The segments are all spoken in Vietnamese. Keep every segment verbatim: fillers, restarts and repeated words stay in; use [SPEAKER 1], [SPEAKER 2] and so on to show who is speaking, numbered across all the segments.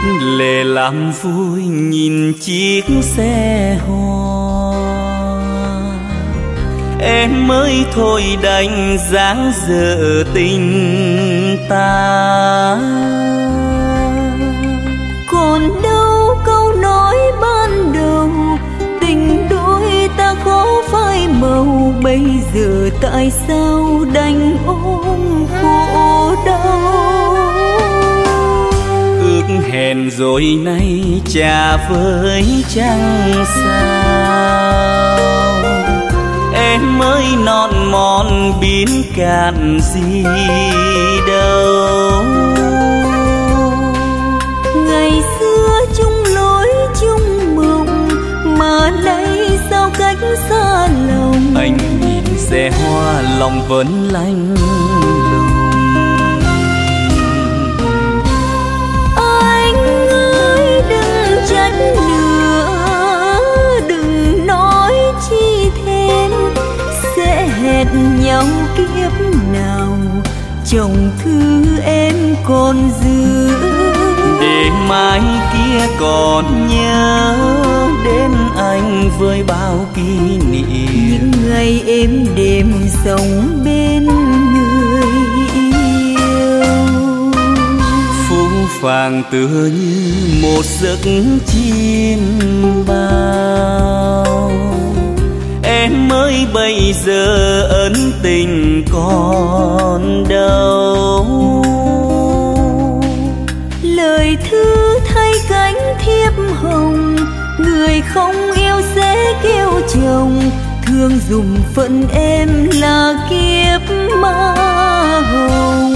[SPEAKER 1] lệ làm vui nhìn chiếc xe hoa. Em mới thôi đành dáng dở tình ta.
[SPEAKER 2] Còn đâu câu nói ban đầu, tình đôi ta khó phai màu. Bây giờ tại sao đành ôm khổ đau?
[SPEAKER 1] Ước hẹn rồi nay chả với chẳng sao. Em mới non mòn biến cạn gì đâu.
[SPEAKER 2] Ngày xưa chung lối chung mộng, mà nay sao cách xa lòng.
[SPEAKER 1] Anh nhìn xe hoa lòng vẫn lạnh lùng.
[SPEAKER 2] Anh ơi đừng trách nữa, đừng nói chi thêm. Sẽ hẹn nhau kiếp nào, chồng thứ em còn giữ.
[SPEAKER 1] Để mai kia còn nhớ đến anh với bao kỷ niệm.
[SPEAKER 2] Những ngày êm đềm sống bên người yêu.
[SPEAKER 1] Phũ phàng tựa như một giấc chim bao. Em mới bây giờ ân tình còn đâu.
[SPEAKER 2] Lời thư thay cánh thiếp hồng, người không yêu sẽ kêu chồng. Thương dùm phận em là kiếp ma hồng.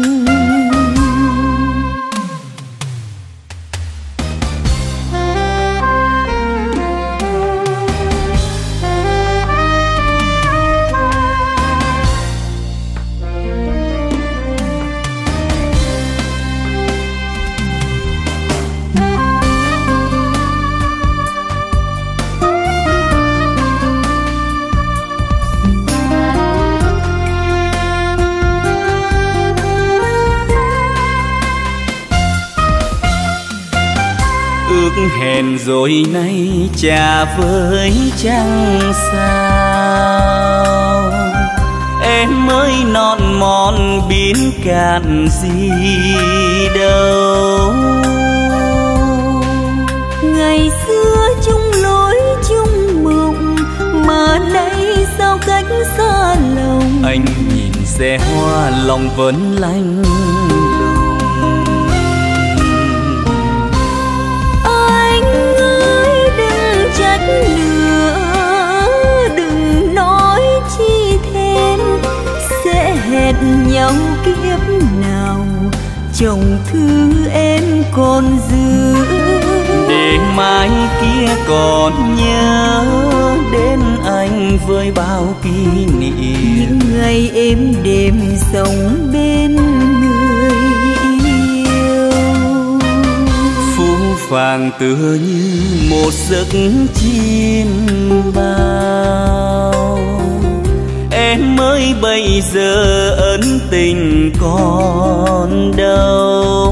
[SPEAKER 1] Hẹn rồi nay chả với chẳng sao. Em mới non mòn biến cạn gì đâu.
[SPEAKER 2] Ngày xưa chung lối chung mộng, mà nay sao cách xa lòng.
[SPEAKER 1] Anh nhìn xe hoa lòng vẫn lạnh lùng.
[SPEAKER 2] Nữa đừng nói chi thêm. Sẽ hẹn nhau kiếp nào, chồng thứ em còn giữ.
[SPEAKER 1] Để mai kia còn nhớ đến anh với bao kỷ niệm.
[SPEAKER 2] Những ngày êm đềm sống bên người yêu.
[SPEAKER 1] Phũ phàng tựa như một giấc chim bao. Em mới bây giờ ân tình còn đâu.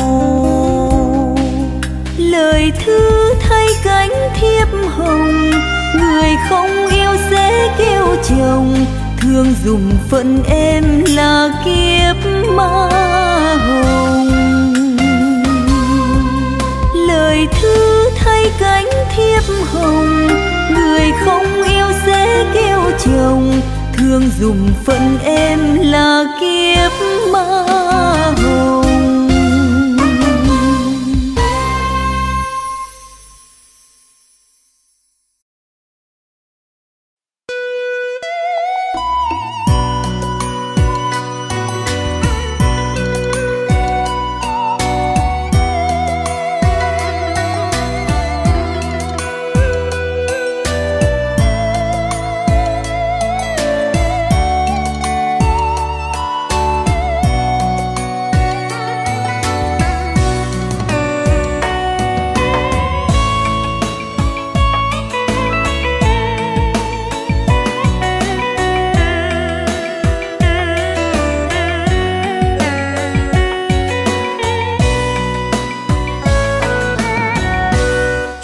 [SPEAKER 2] Lời thư thay cánh thiếp hồng, người không yêu sẽ kêu chồng. Thương dùm phận em là kiếp ma hồng. Lời thư thay cánh thiếp hồng, người không yêu sẽ kêu chồng. Thương dùm phận em là kiếp ma hồng.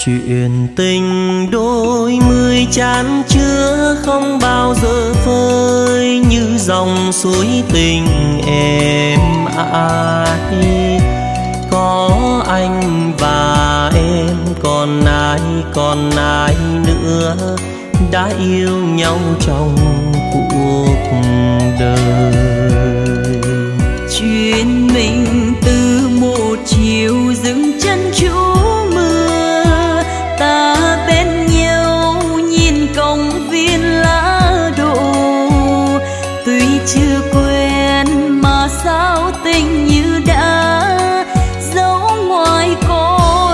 [SPEAKER 1] Chuyện tình đôi mươi chan chứa không bao giờ phơi, như dòng suối tình êm ái. Có anh và em, còn ai còn ai nữa đã yêu nhau trong cuộc đời.
[SPEAKER 2] Chuyện mình từ một chiều dừng chân trú mưa, ta bên nhau nhìn công viên lá đổ. Tuy chưa quen mà sao tình như đã giấu ngoài con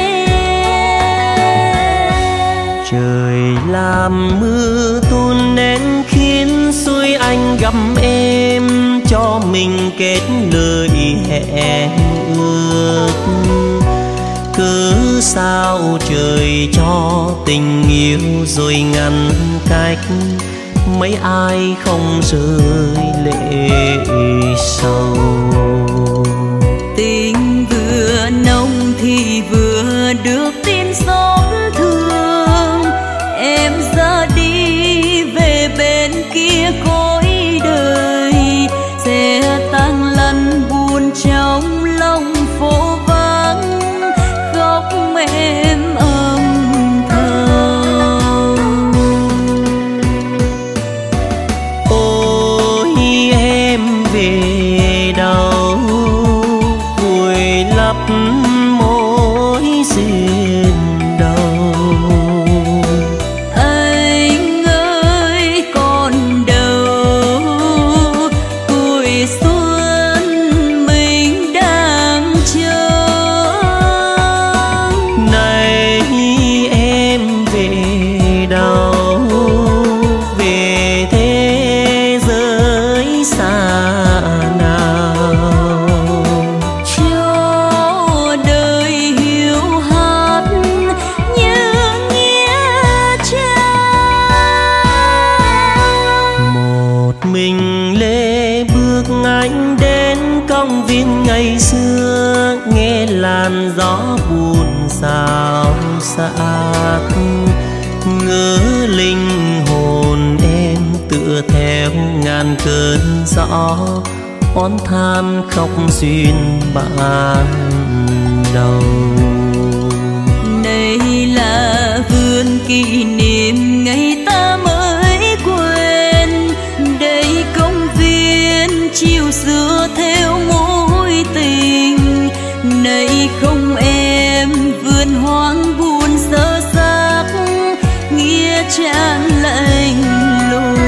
[SPEAKER 2] em.
[SPEAKER 1] Trời làm mưa tuôn đến khiến xuôi anh gặp em, cho mình kết lời hẹn ước. Cứ sao trời cho tình yêu rồi ngăn cách, mấy ai không rơi lệ sầu.
[SPEAKER 2] Tình vừa nồng thì vừa được tin xót thương, em ra đi về bên kia cõi đời. Sẽ tan lăn buồn trong lòng phố vắng, khóc em âm thầm.
[SPEAKER 1] Ôi em về đâu, vùi lấp mối duyên đầu.
[SPEAKER 2] Anh ơi còn đâu, cuối xuân mình đang chờ.
[SPEAKER 1] Này em về đâu, về thế giới xa nào,
[SPEAKER 2] Cho đời hiu hắt như nghĩa trang.
[SPEAKER 1] một mình lê bước anh đến công viên ngày xưa, nghe làn gió buồn xao xạc. Ngỡ linh hồn em tựa theo ngàn cơn gió, oán than khóc duyên ban đầu.
[SPEAKER 2] Đây là vườn kỷ niệm ngày ta mới quên, đây công viên chiều xưa theo mối tình. Này không em, vườn hoang buồn sơ xác, nghĩa trang lạnh lùng.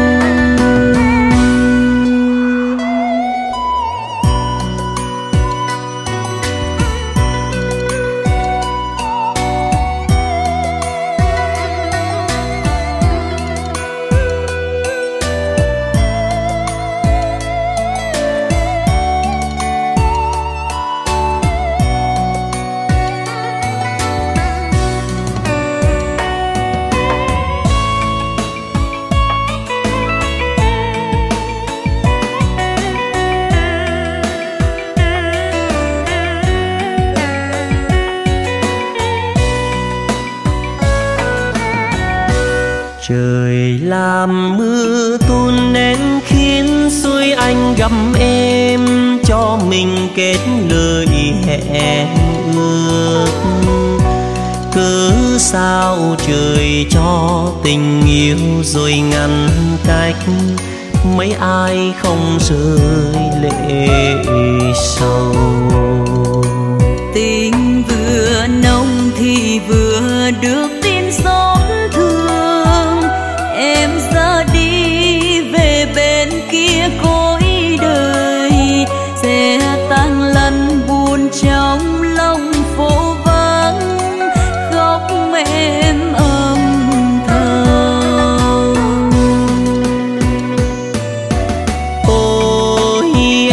[SPEAKER 1] Trời làm mưa tuôn đến khiến xuôi anh gặp em, cho mình kết lời hẹn ước. Cứ sao trời cho tình yêu rồi ngăn cách, mấy ai không rơi lệ sầu.
[SPEAKER 2] Tình vừa nồng thì vừa được tin xót thương, em ra đi về bên kia cõi đời. Sẽ tan lăn buồn trong lòng phố vắng, khóc em âm thầm.
[SPEAKER 1] Ôi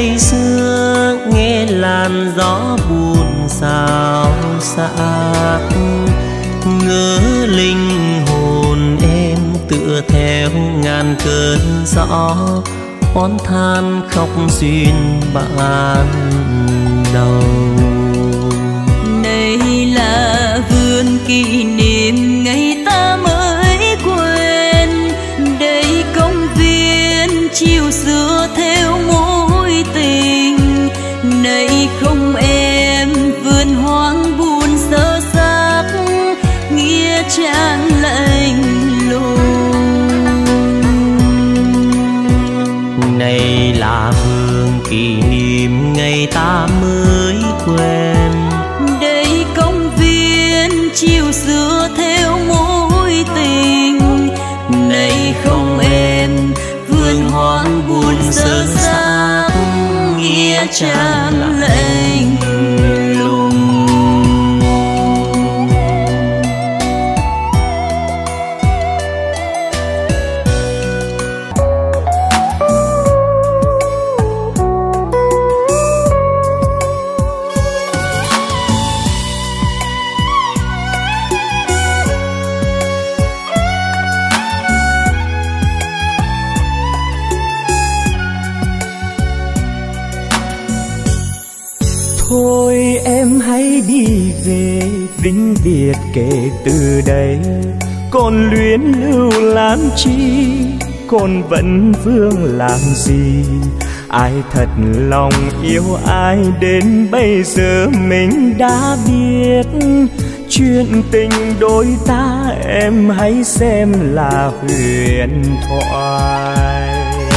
[SPEAKER 3] ngày xưa nghe làn gió buồn xao xạc, ngỡ linh hồn em tựa theo ngàn cơn gió oán than khóc duyên ban đầu.
[SPEAKER 2] Này là vườn kỷ niệm ngày ta mới quên, đây công viên chiều xưa theo mối tình. Này không em vườn hoang buồn sơ xác, nghĩa trang lạnh lùng.
[SPEAKER 3] Này là vườn kỷ niệm ngày ta mới quen,
[SPEAKER 2] đây công viên chiều xưa theo mối tình. Này không em vườn hoang buồn sơ xác, nghĩa trang lạnh lùng.
[SPEAKER 1] Thôi em hãy đi về vĩnh biệt kể từ đây, còn luyến lưu làm chi, còn vẫn vương làm gì. Ai thật lòng yêu ai đến bây giờ mình đã biết, chuyện tình đôi ta em hãy xem là huyền thoại.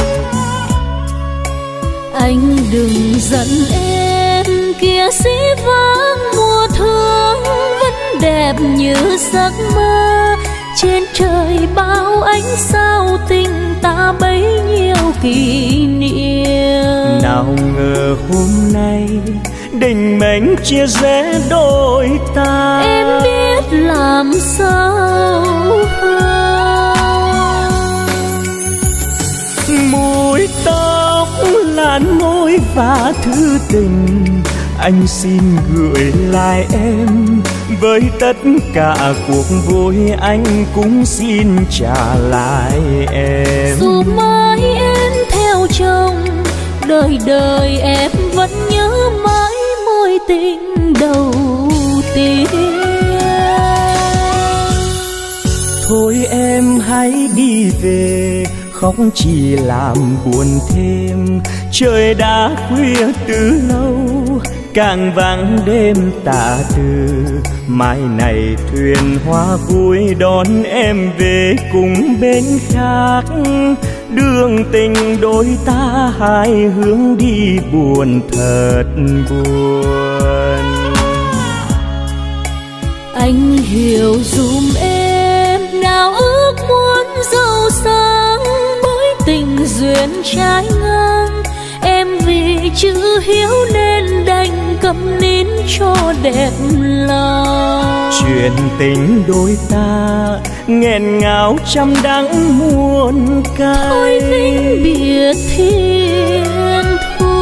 [SPEAKER 2] Anh đừng giận em, kia dĩ vãng mùa thương vẫn đẹp như giấc mơ. Trên trời bao ánh sao tình ta bấy nhiêu kỷ niệm.
[SPEAKER 1] Nào ngờ hôm nay định mệnh chia rẽ đôi ta,
[SPEAKER 2] em biết làm sao hơn.
[SPEAKER 1] Mùi tóc làn môi và thư tình anh xin gửi lại em, với tất cả cuộc vui anh cũng xin trả lại em.
[SPEAKER 2] Dù mãi em theo chồng, đời đời em vẫn nhớ mãi mối tình đầu tiên.
[SPEAKER 1] Thôi em hãy đi về, khóc chỉ làm buồn thêm. Trời đã khuya từ lâu, càng vắng đêm tả từ. Mai này thuyền hoa vui đón em về cùng bên khác. Đường tình đôi ta hai hướng đi buồn thật buồn.
[SPEAKER 2] Anh hiểu dùm em, nào ước muốn giàu sang mối tình duyên trái ngang. Em vì chữ hiếu nên đành câm nín cho đẹp lòng.
[SPEAKER 1] Chuyện tình đôi ta nghẹn ngào trăm đắng muôn cái.
[SPEAKER 2] Thôi vĩnh biệt thiên thu.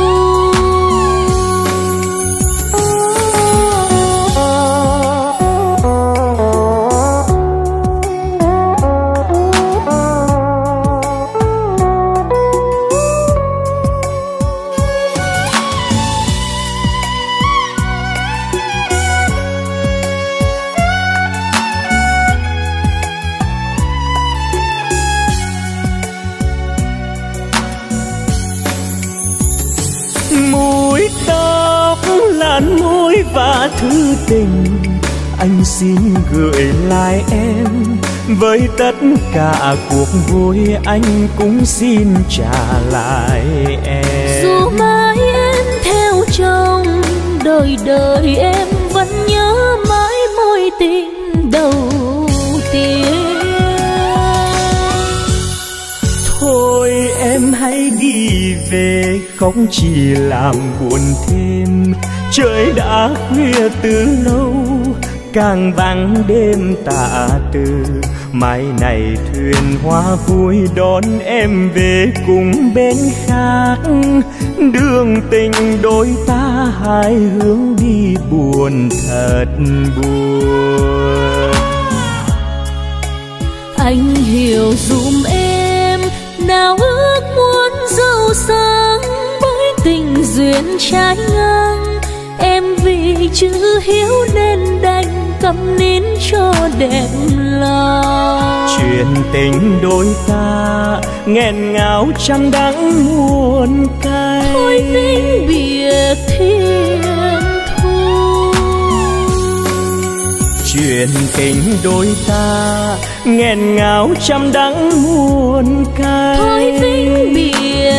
[SPEAKER 1] Làn môi và thư tình anh xin gửi lại em, với tất cả cuộc vui anh cũng xin trả lại em.
[SPEAKER 2] Dù mãi em theo chồng, đời đời em vẫn nhớ mãi mối tình đầu tiên.
[SPEAKER 1] Thôi em hãy đi về, không chỉ làm buồn thêm. Trời đã khuya từ lâu, càng vắng đêm tạ từ. Mai này thuyền hoa vui đón em về cùng bên khác, đường tình đôi ta hai hướng đi buồn thật buồn.
[SPEAKER 2] Anh hiểu dùm em nào ước muốn giàu sang, bởi tình duyên trái ngang. Em vì chữ hiếu nên đành câm nín cho đẹp lòng.
[SPEAKER 1] Chuyện tình đôi ta nghẹn ngào trăm đắng muôn cay.
[SPEAKER 2] Thôi vĩnh biệt thiên thu.
[SPEAKER 1] Chuyện tình đôi ta nghẹn ngào trăm đắng muôn cay.
[SPEAKER 2] Thôi vĩnh biệt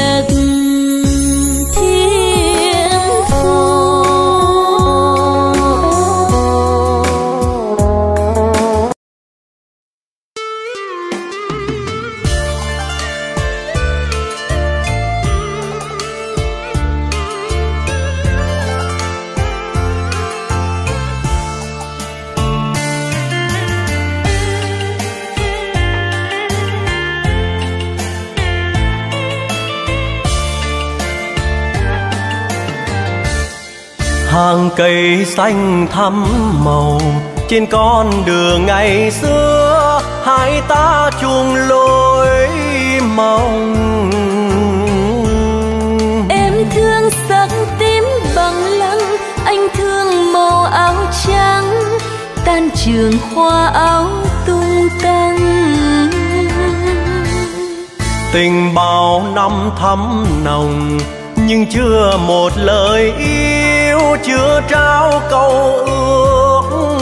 [SPEAKER 3] hàng cây xanh thắm màu trên con đường ngày xưa, hai ta chung lối mong.
[SPEAKER 2] Em thương sắc tím bằng lăng, anh thương màu áo trắng, tan trường hoa áo tung tăng.
[SPEAKER 3] Tình bao năm thắm nồng nhưng chưa một lời yêu, chưa trao câu ước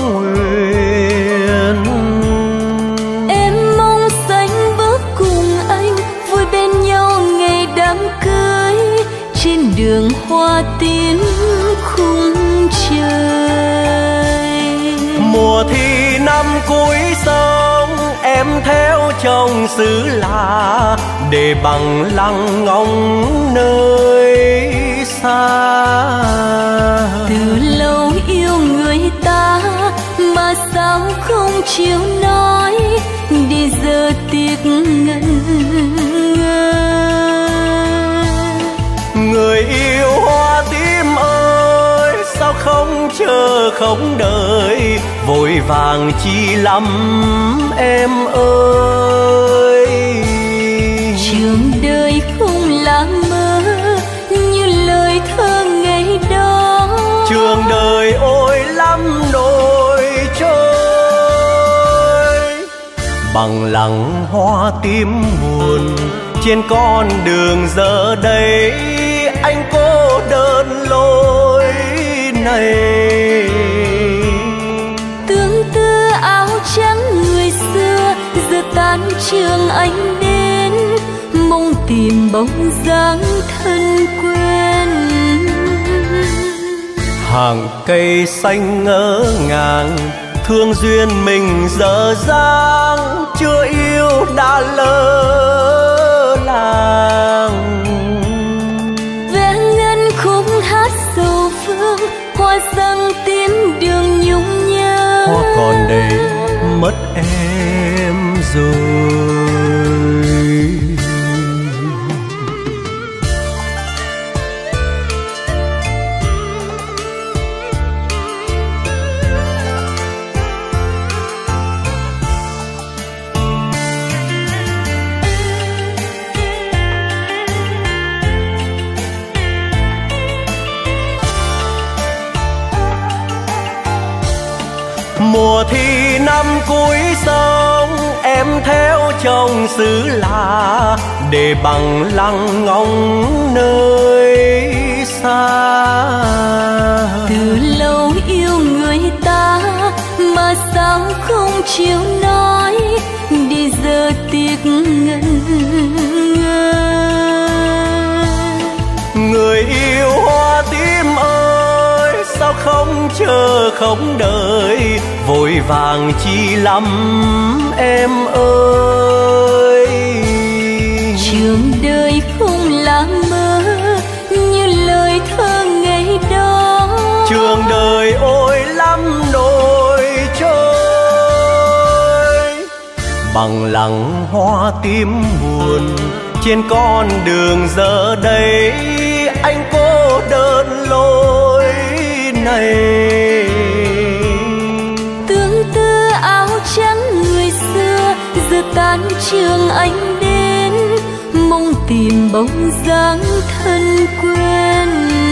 [SPEAKER 3] huyền.
[SPEAKER 2] Em mong xanh bước cùng anh vui bên nhau ngày đám cưới, trên đường hoa tím khung trời.
[SPEAKER 3] Mùa thi năm cuối sông em theo chồng xứ lạ, để bằng lăng ngóng nơi xa.
[SPEAKER 2] Từ lâu yêu người ta mà sao không chịu nói, đi giờ tiếc ngẩn ngơ.
[SPEAKER 3] Người yêu hoa tím ơi, sao không chờ không đợi, vội vàng chi lắm em ơi.
[SPEAKER 2] Trường đời không là mơ như lời thơ ngày đó.
[SPEAKER 3] Trường đời ôi lắm nỗi trôi, bằng lăng hoa tím buồn trên con đường giờ đây, anh cô đơn lối này.
[SPEAKER 2] Tương tư áo trắng người xưa giờ tan trường anh đến, mong tìm bóng dáng thân quen.
[SPEAKER 3] Hàng cây xanh ngỡ ngàng thương duyên mình dở dang, chưa yêu đã lỡ làng.
[SPEAKER 2] Vẽ ngân khúc hát sầu phương, hoa răng tím đường nhung nhớ.
[SPEAKER 3] Hoa còn đây mất em rồi. Mùa thi năm cuối sông em theo chồng xứ lạ, để bằng lăng ngóng nơi xa.
[SPEAKER 2] Từ lâu yêu người ta mà sao không chịu nói, đi giờ tiếc ngẩn ngơ.
[SPEAKER 3] Người yêu hoa tím ơi, sao không chờ không đợi, vội vàng chi lắm em ơi.
[SPEAKER 2] Trường đời không là mơ như lời thơ ngày đó.
[SPEAKER 3] Trường đời ôi lắm nỗi bằng lăng hoa tím buồn. Trên con đường giờ đây anh cô đơn lối này.
[SPEAKER 2] Tương tư áo trắng người xưa giờ tan trường anh đến, mong tìm bóng dáng thân quen.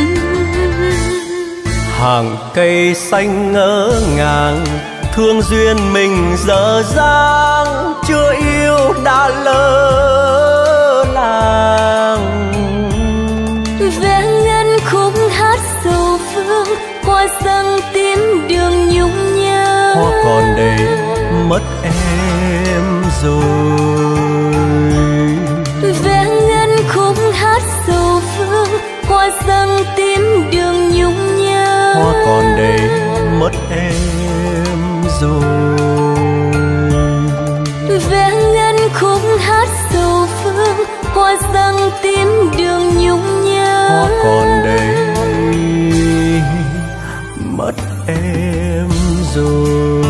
[SPEAKER 3] Hàng cây xanh ngỡ ngàng, thương duyên mình dở dang, chưa yêu đã lỡ làng.
[SPEAKER 2] Vẽ ngân khúc hát sầu phương, hoa răng tím đường nhung nhớ.
[SPEAKER 3] Hoa còn đây mất em rồi.
[SPEAKER 2] Vẽ ngân khúc hát sầu phương, hoa răng tím đường nhung nhớ.
[SPEAKER 3] Hoa còn đây mất em rồi.
[SPEAKER 2] Vẽ ngân khúc hát sầu phương, hoa răng tím đường nhung nhớ.
[SPEAKER 3] Hoa còn đây mất em rồi.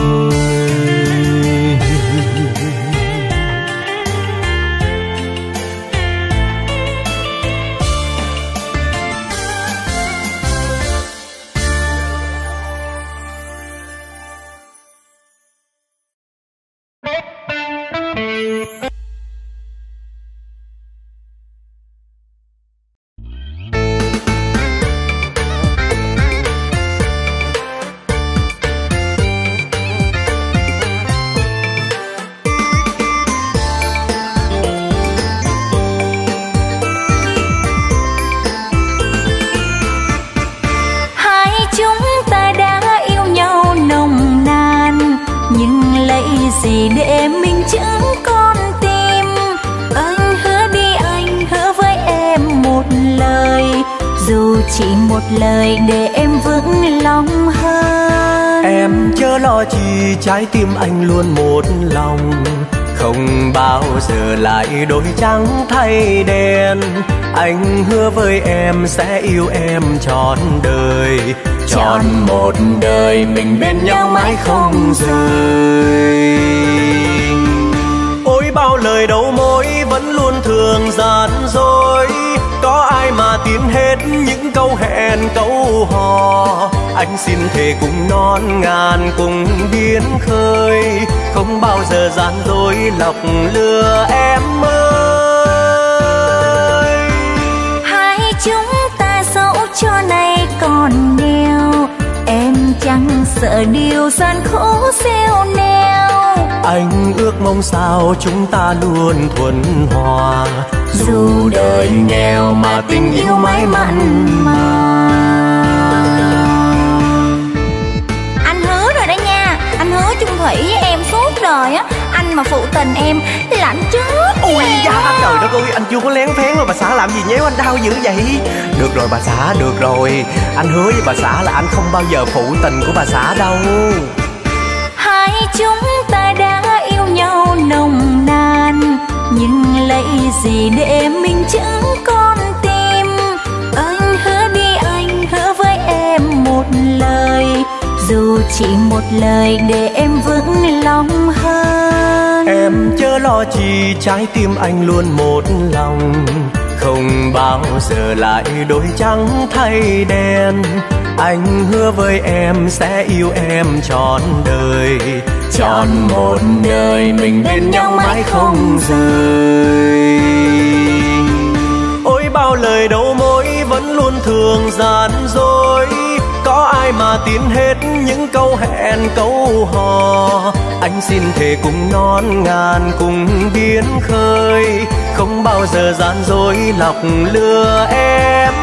[SPEAKER 2] Gì để mình chẳng con tim. Anh hứa đi, anh hứa với em một lời, dù chỉ một lời để em vững lòng hơn.
[SPEAKER 3] Em chớ lo chi, trái tim anh luôn một lòng, không bao giờ lại đổi trắng thay đen. Anh hứa với em sẽ yêu em trọn đời, trọn một đời mình bên nhau mãi không rời. Ôi bao lời đầu môi vẫn luôn thường gian dối, có ai mà tin hết những câu hẹn câu hò. Anh xin thề cùng non ngàn cùng biến khơi, không bao giờ gian dối lọc lừa em ơi.
[SPEAKER 2] Hai chúng ta dẫu cho này còn nghèo, em chẳng sợ điều gian khổ xeo neo.
[SPEAKER 3] Anh ước mong sao chúng ta luôn thuần hòa,
[SPEAKER 2] dù đời nghèo mà tình yêu mãi mặn mà. Anh hứa rồi đó nha, anh hứa chung thủy với em suốt đời á. Anh mà phụ tình em là anh chết.
[SPEAKER 3] Ôi da trời đất ơi, anh chưa có lén phén mà bà xã làm gì nhéo anh đau dữ vậy. Được rồi bà xã, được rồi, anh hứa với bà xã là anh không bao giờ phụ tình của bà xã đâu.
[SPEAKER 2] Hai chúng ta đã yêu nhau nồng nàn, nhưng lấy gì để mình chẳng con tim. Anh hứa đi, anh hứa với em một lời, dù chỉ một lời để em vững lòng hơn.
[SPEAKER 3] Em chớ lo chi, trái tim anh luôn một lòng, không bao giờ lại đổi trắng thay đen. Anh hứa với em sẽ yêu em trọn đời, trọn một đời mình bên nhau mãi không rời. Ôi bao lời đầu môi vẫn luôn thường gian dối, có ai mà tin hết những câu hẹn câu hò. Anh xin thề cùng non ngàn cùng biến khơi, không bao giờ gian dối lọc lừa em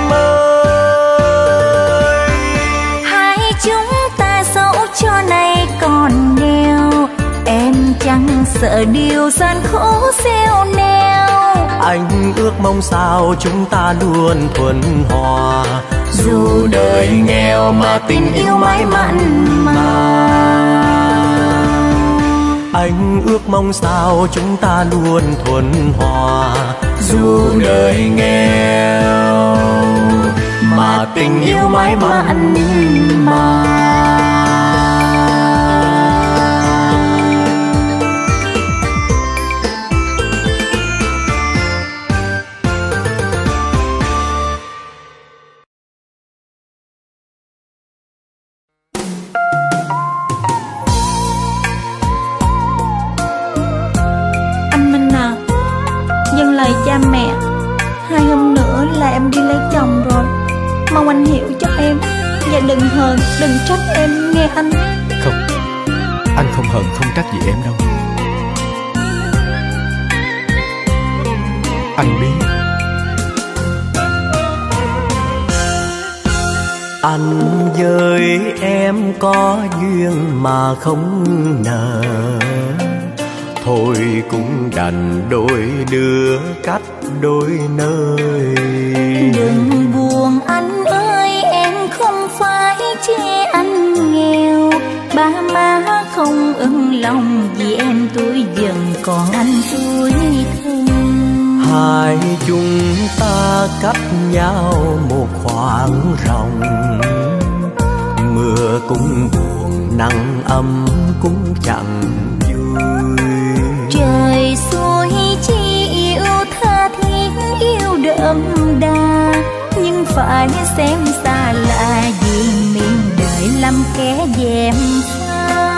[SPEAKER 3] ơi.
[SPEAKER 2] Hai chúng ta dẫu cho này còn nghèo, em chẳng sợ điều gian khổ xeo neo.
[SPEAKER 3] Anh ước mong sao chúng ta luôn thuần hòa, dù đời nghèo mà tình yêu mãi mặn mà. Anh ước mong sao chúng ta luôn thuần hòa, dù đời nghèo mà tình yêu mãi mặn mà.
[SPEAKER 2] Hai hôm nữa là em đi lấy chồng rồi. Mong anh hiểu cho em. Và đừng hờn, đừng trách em nghe anh.
[SPEAKER 4] Không, anh không hờn không trách gì em đâu. Anh biết.
[SPEAKER 3] Anh với em có duyên mà không nợ, thôi cũng đành đôi đứa cách đôi nơi.
[SPEAKER 2] Đừng buồn anh ơi, em không phải chê anh nghèo. Ba má không ưng lòng vì em tuổi dần còn anh tuổi thơ.
[SPEAKER 3] Hai chúng ta cách nhau một khoảng rộng, mưa cũng buồn nắng ấm cũng chẳng vui.
[SPEAKER 2] Trời xuôi chi yêu tha thiết yêu đậm đà, nhưng phải xem xa lạ vì miền đời lắm kẻ dèm pha.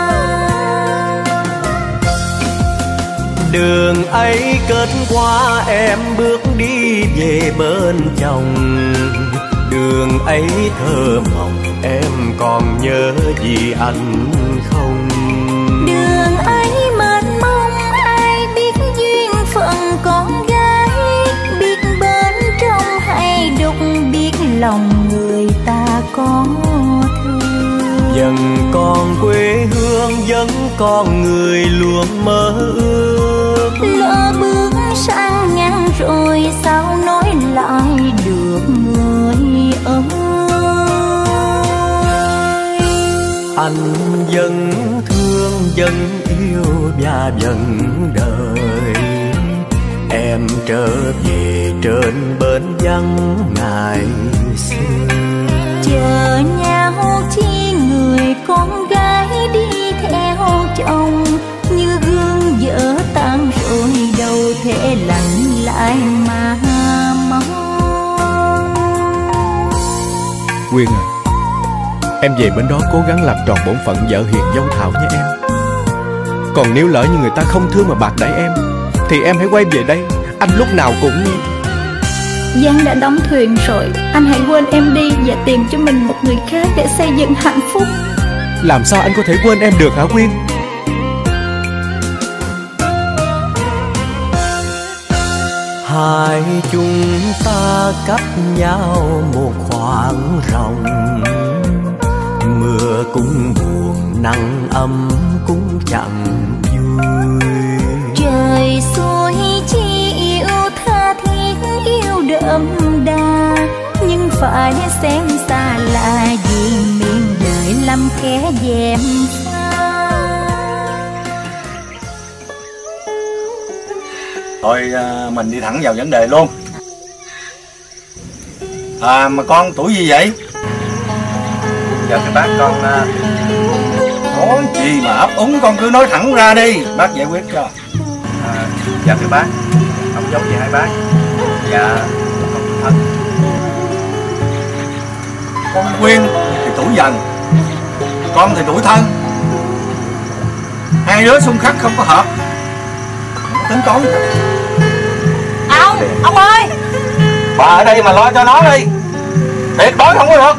[SPEAKER 3] Đường ấy kết quả em bước đi về bên chồng, đường ấy thơ mộng em còn nhớ gì anh không?
[SPEAKER 2] Đường ấy mênh mông ai biết duyên phận con gái, biết bên trong hay đục, biết lòng người ta có thương.
[SPEAKER 3] Vẫn còn quê hương, vẫn còn người luôn mơ ước.
[SPEAKER 2] Lỡ bước sang ngang rồi sao nói lại được người ơi.
[SPEAKER 3] Anh vẫn thương, vẫn yêu và vẫn đợi em trở về trên bến vắng ngày xưa.
[SPEAKER 2] Chờ nhau chi người con gái đi theo chồng, như gương vỡ tan rồi đâu thể lạnh lại mà mong.
[SPEAKER 4] Quyên à, em về bên đó cố gắng làm tròn bổn phận vợ hiền dâu thảo nhé em. Còn nếu lỡ như người ta không thương mà bạc đãi em thì em hãy quay về đây, anh lúc nào cũng...
[SPEAKER 2] Giang đã đóng thuyền rồi, anh hãy quên em đi và tìm cho mình một người khác để xây dựng hạnh phúc.
[SPEAKER 4] Làm sao anh có thể quên em được hả Quyên?
[SPEAKER 3] Hai chúng ta cách nhau một khoảng rộng, mưa cũng buồn nắng ấm cũng chẳng vui.
[SPEAKER 2] Trời xuôi chi yêu tha thiết yêu đậm đà, nhưng phải xem xa lạ vì miền đời lắm kẻ dèm pha.
[SPEAKER 5] Thôi à, mình đi thẳng vào vấn đề luôn. À mà con tuổi gì vậy? Giờ thì bác con à, nói gì mà ấp úng, con cứ nói thẳng ra đi, bác giải quyết cho. À, dạ thưa bác, không giấu gì hai bác. Dạ con tuổi thân. Con Quyên thì tuổi dần, con thì tuổi thân. Hai đứa xung khắc không có hợp, không có tính toán.
[SPEAKER 2] Ông, ông ơi!
[SPEAKER 5] Bà ở đây mà lo cho nó đi, tuyệt đối không có được.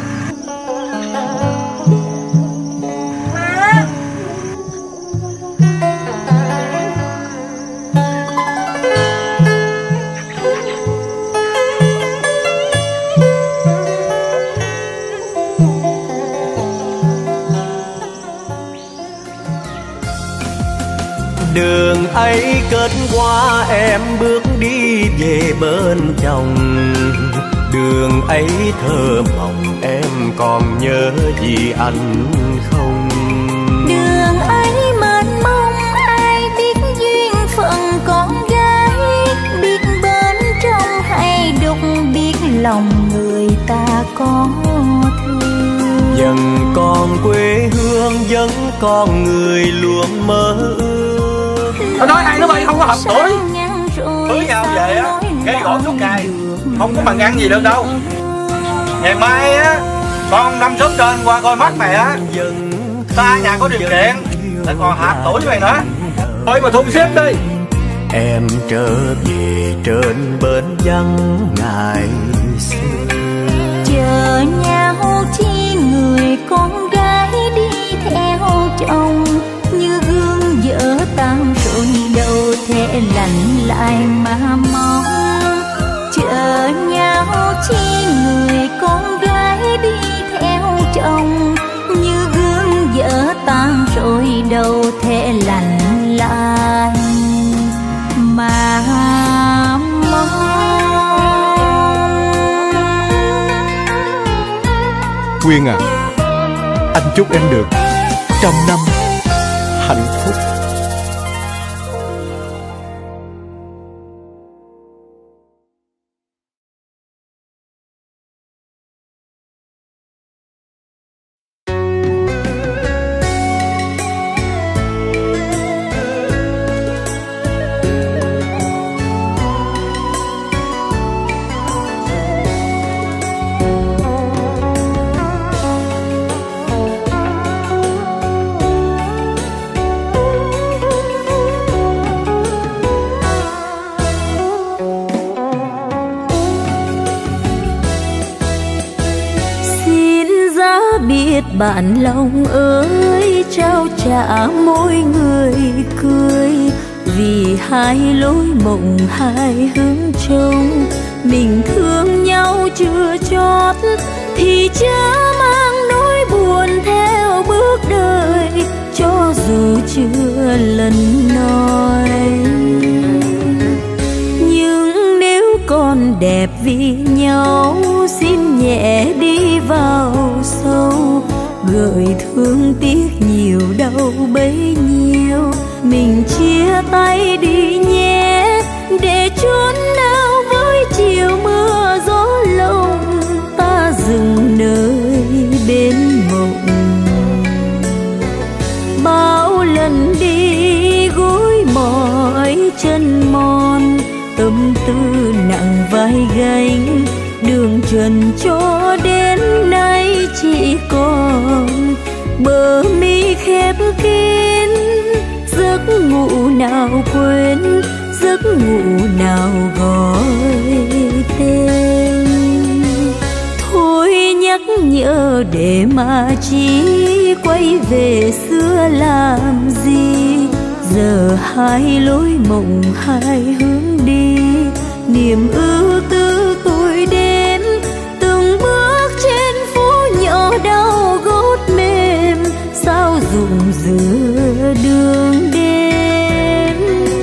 [SPEAKER 3] Đường ấy kết quả em bước đi về bên chồng, đường ấy thơ mộng em còn nhớ gì anh không?
[SPEAKER 2] Đường ấy mênh mông ai biết duyên phận con gái, biết bên trong hay đục, biết lòng người ta có thương.
[SPEAKER 3] Vẫn còn quê hương, vẫn còn người luôn mơ ước.
[SPEAKER 5] Tao nói hai đứa bay không có hợp tuổi, cưới nhau về á gây gỗ suốt ngày, không có bằng ăn gì được đâu. Ngày mai á con năm sớm trên qua coi mắt mày á, ta nhà có điều kiện lại còn hạp tuổi với mày nữa. Thôi mà thu xếp đi,
[SPEAKER 3] em trở về trên bến vắng ngày xưa.
[SPEAKER 2] Chờ nhau chi người con gái đi theo chồng, như gương vỡ tan rồi đâu thể lành lại mà mong. Chờ nhau chi người con gái đi theo chồng, như gương vỡ tan rồi đâu thể lành lại mà mong.
[SPEAKER 4] Quyên à, anh chúc em được trăm năm hạnh phúc.
[SPEAKER 2] Bạn lòng ơi, trao trả mỗi người cười, vì hai lối mộng hai hướng trông. Mình thương nhau chưa chót thì chớ mang nỗi buồn theo bước đời, cho dù chưa lần nói. Nhưng nếu còn đẹp vì nhau, xin nhẹ đi vào sâu, gợi thương tiếc nhiều đau bấy nhiêu. Mình chia tay đi nhé, để chốn nào với chiều mưa gió lộng, ta dừng nơi bên mộng. Bao lần đi gối mỏi chân mòn, tâm tư nặng vai gánh, đường trần cho đến nay chỉ còn bờ mi khép kín. Giấc ngủ nào quên, giấc ngủ nào gọi tên. Thôi nhắc nhở để mà chi, quay về xưa làm gì. Giờ hai lối mộng hai hướng đi, niềm ưu tư tôi đến từng bước trên phố nhỏ đau gót mềm, sao rụng giữa đường đến.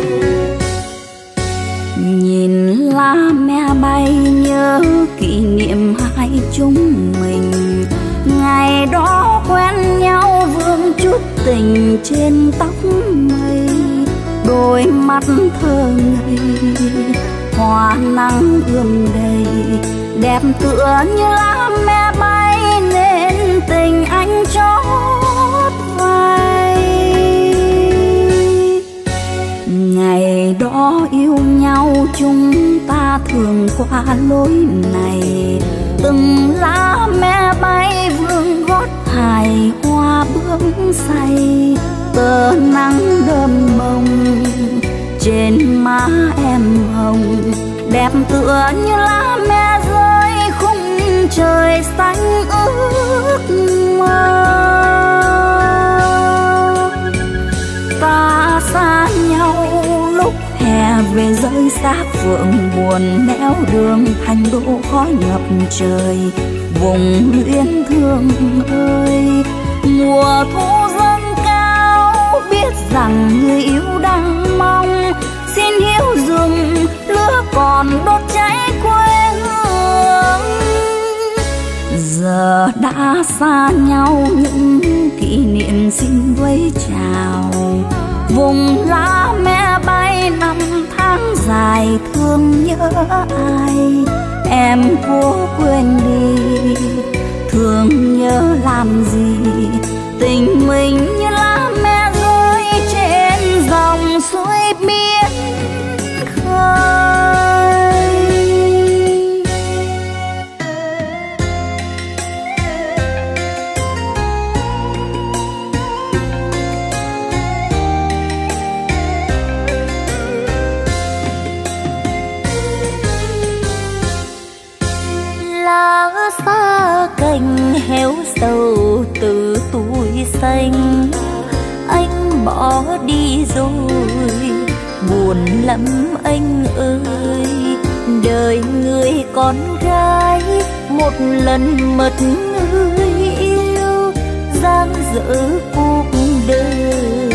[SPEAKER 2] Nhìn lá me bay nhớ kỷ niệm hai chúng mình, ngày đó quen nhau vương chút tình trên tóc mây. Đôi mắt thơ ngây hoa nắng ươm đầy, đẹp tựa như lá me bay nên tình anh chót vai. Ngày đó yêu nhau chúng ta thường qua lối này, từng lá me bay vương gót hài hoa bướm say. Tờ nắng đơm mông trên má em hồng, đẹp tựa như lá me rơi khung trời xanh ước mơ. Ta xa nhau lúc hè về rơi xác phượng buồn nẻo đường thành đỗ khói ngập trời. Vùng luyến thương ơi, mùa thu dâng cao, biết rằng người yêu đang mong. Xin hiếu dùng lửa còn đốt cháy quê hương. Giờ đã xa nhau những kỷ niệm xin vẫy chào. Vùng lá me bay năm tháng dài thương nhớ ai. Em cố quên đi, thương nhớ làm gì. Tình mình như lá me rơi trên dòng suối biển khơi. cành héo sầu từ tuổi xanh. Anh bỏ đi rồi, buồn lắm anh ơi. Đời người con gái một lần mất người yêu, dang dở cuộc đời.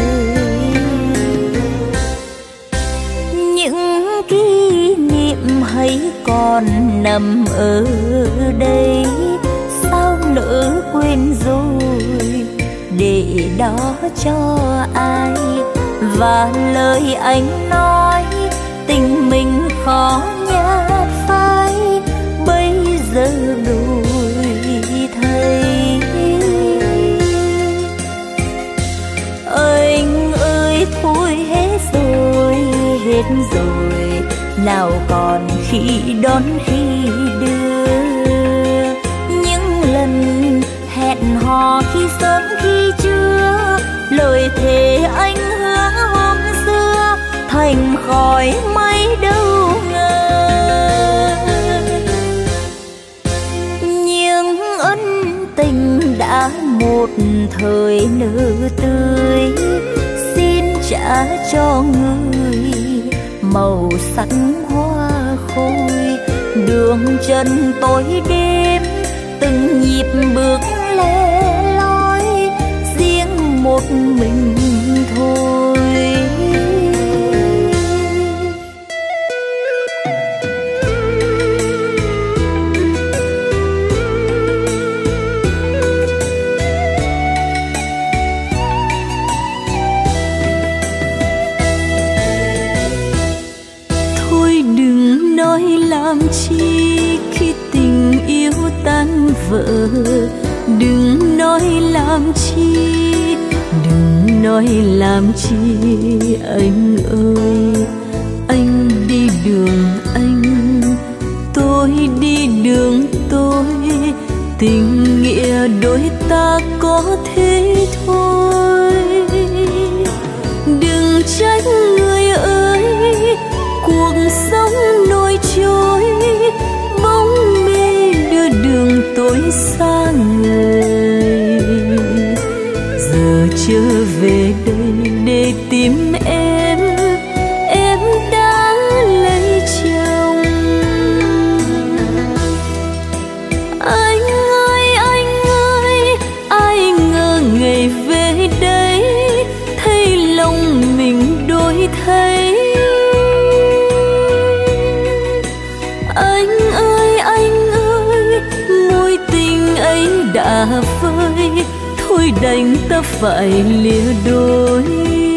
[SPEAKER 2] Những kỷ niệm hay còn nằm ở đây, sao lỡ quên rồi, để đó cho ai. Và lời anh nói tình mình khó nhạt phai, bây giờ đổi thay. Anh ơi thôi hết rồi, hết rồi, nào còn khi đón khi đưa. Những lần hẹn hò khi sớm khi trưa, lời thề anh hứa hôm xưa thành khói mây đâu ngờ. Nhưng ân tình đã một thời nở tươi, xin trả cho người màu sắc hoa khôi. Đường chân tối đêm từng nhịp bước lẻ loi, riêng một mình thôi. Thôi đừng nói làm chi khi tình yêu tan vỡ, đừng nói làm chi, đừng nói làm chi anh ơi. Anh đi đường anh, tôi đi đường tôi, tình nghĩa đôi ta có thế thôi. Đừng trách người ơi, cuộc sống nổi trôi, bóng mê đưa đường tôi xa người. Giờ trở về đây để tìm em, em đã lấy chồng. Anh ơi anh ơi, ai ngờ ngày về đây thấy lòng mình đổi thay. Anh ơi anh ơi, mối tình ấy đã vơi, thôi đành ta phải lìa đôi.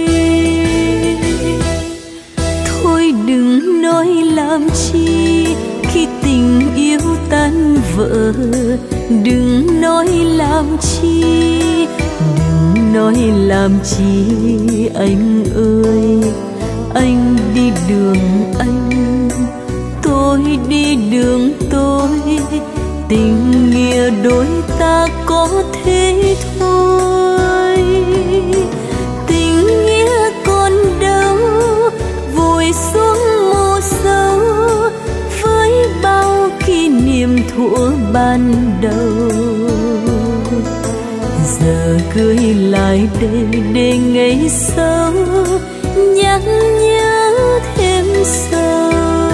[SPEAKER 2] Thôi đừng nói làm chi khi tình yêu tan vỡ, đừng nói làm chi, đừng nói làm chi anh ơi. Anh đi đường anh, tôi đi đường tôi, tình nghĩa đôi ta có thế thôi. Tình nghĩa còn đâu vùi xuống mồ sâu, với bao kỷ niệm thuở ban đầu. Giờ cưới lại đây để ngày sau nhắc nhớ thêm sâu.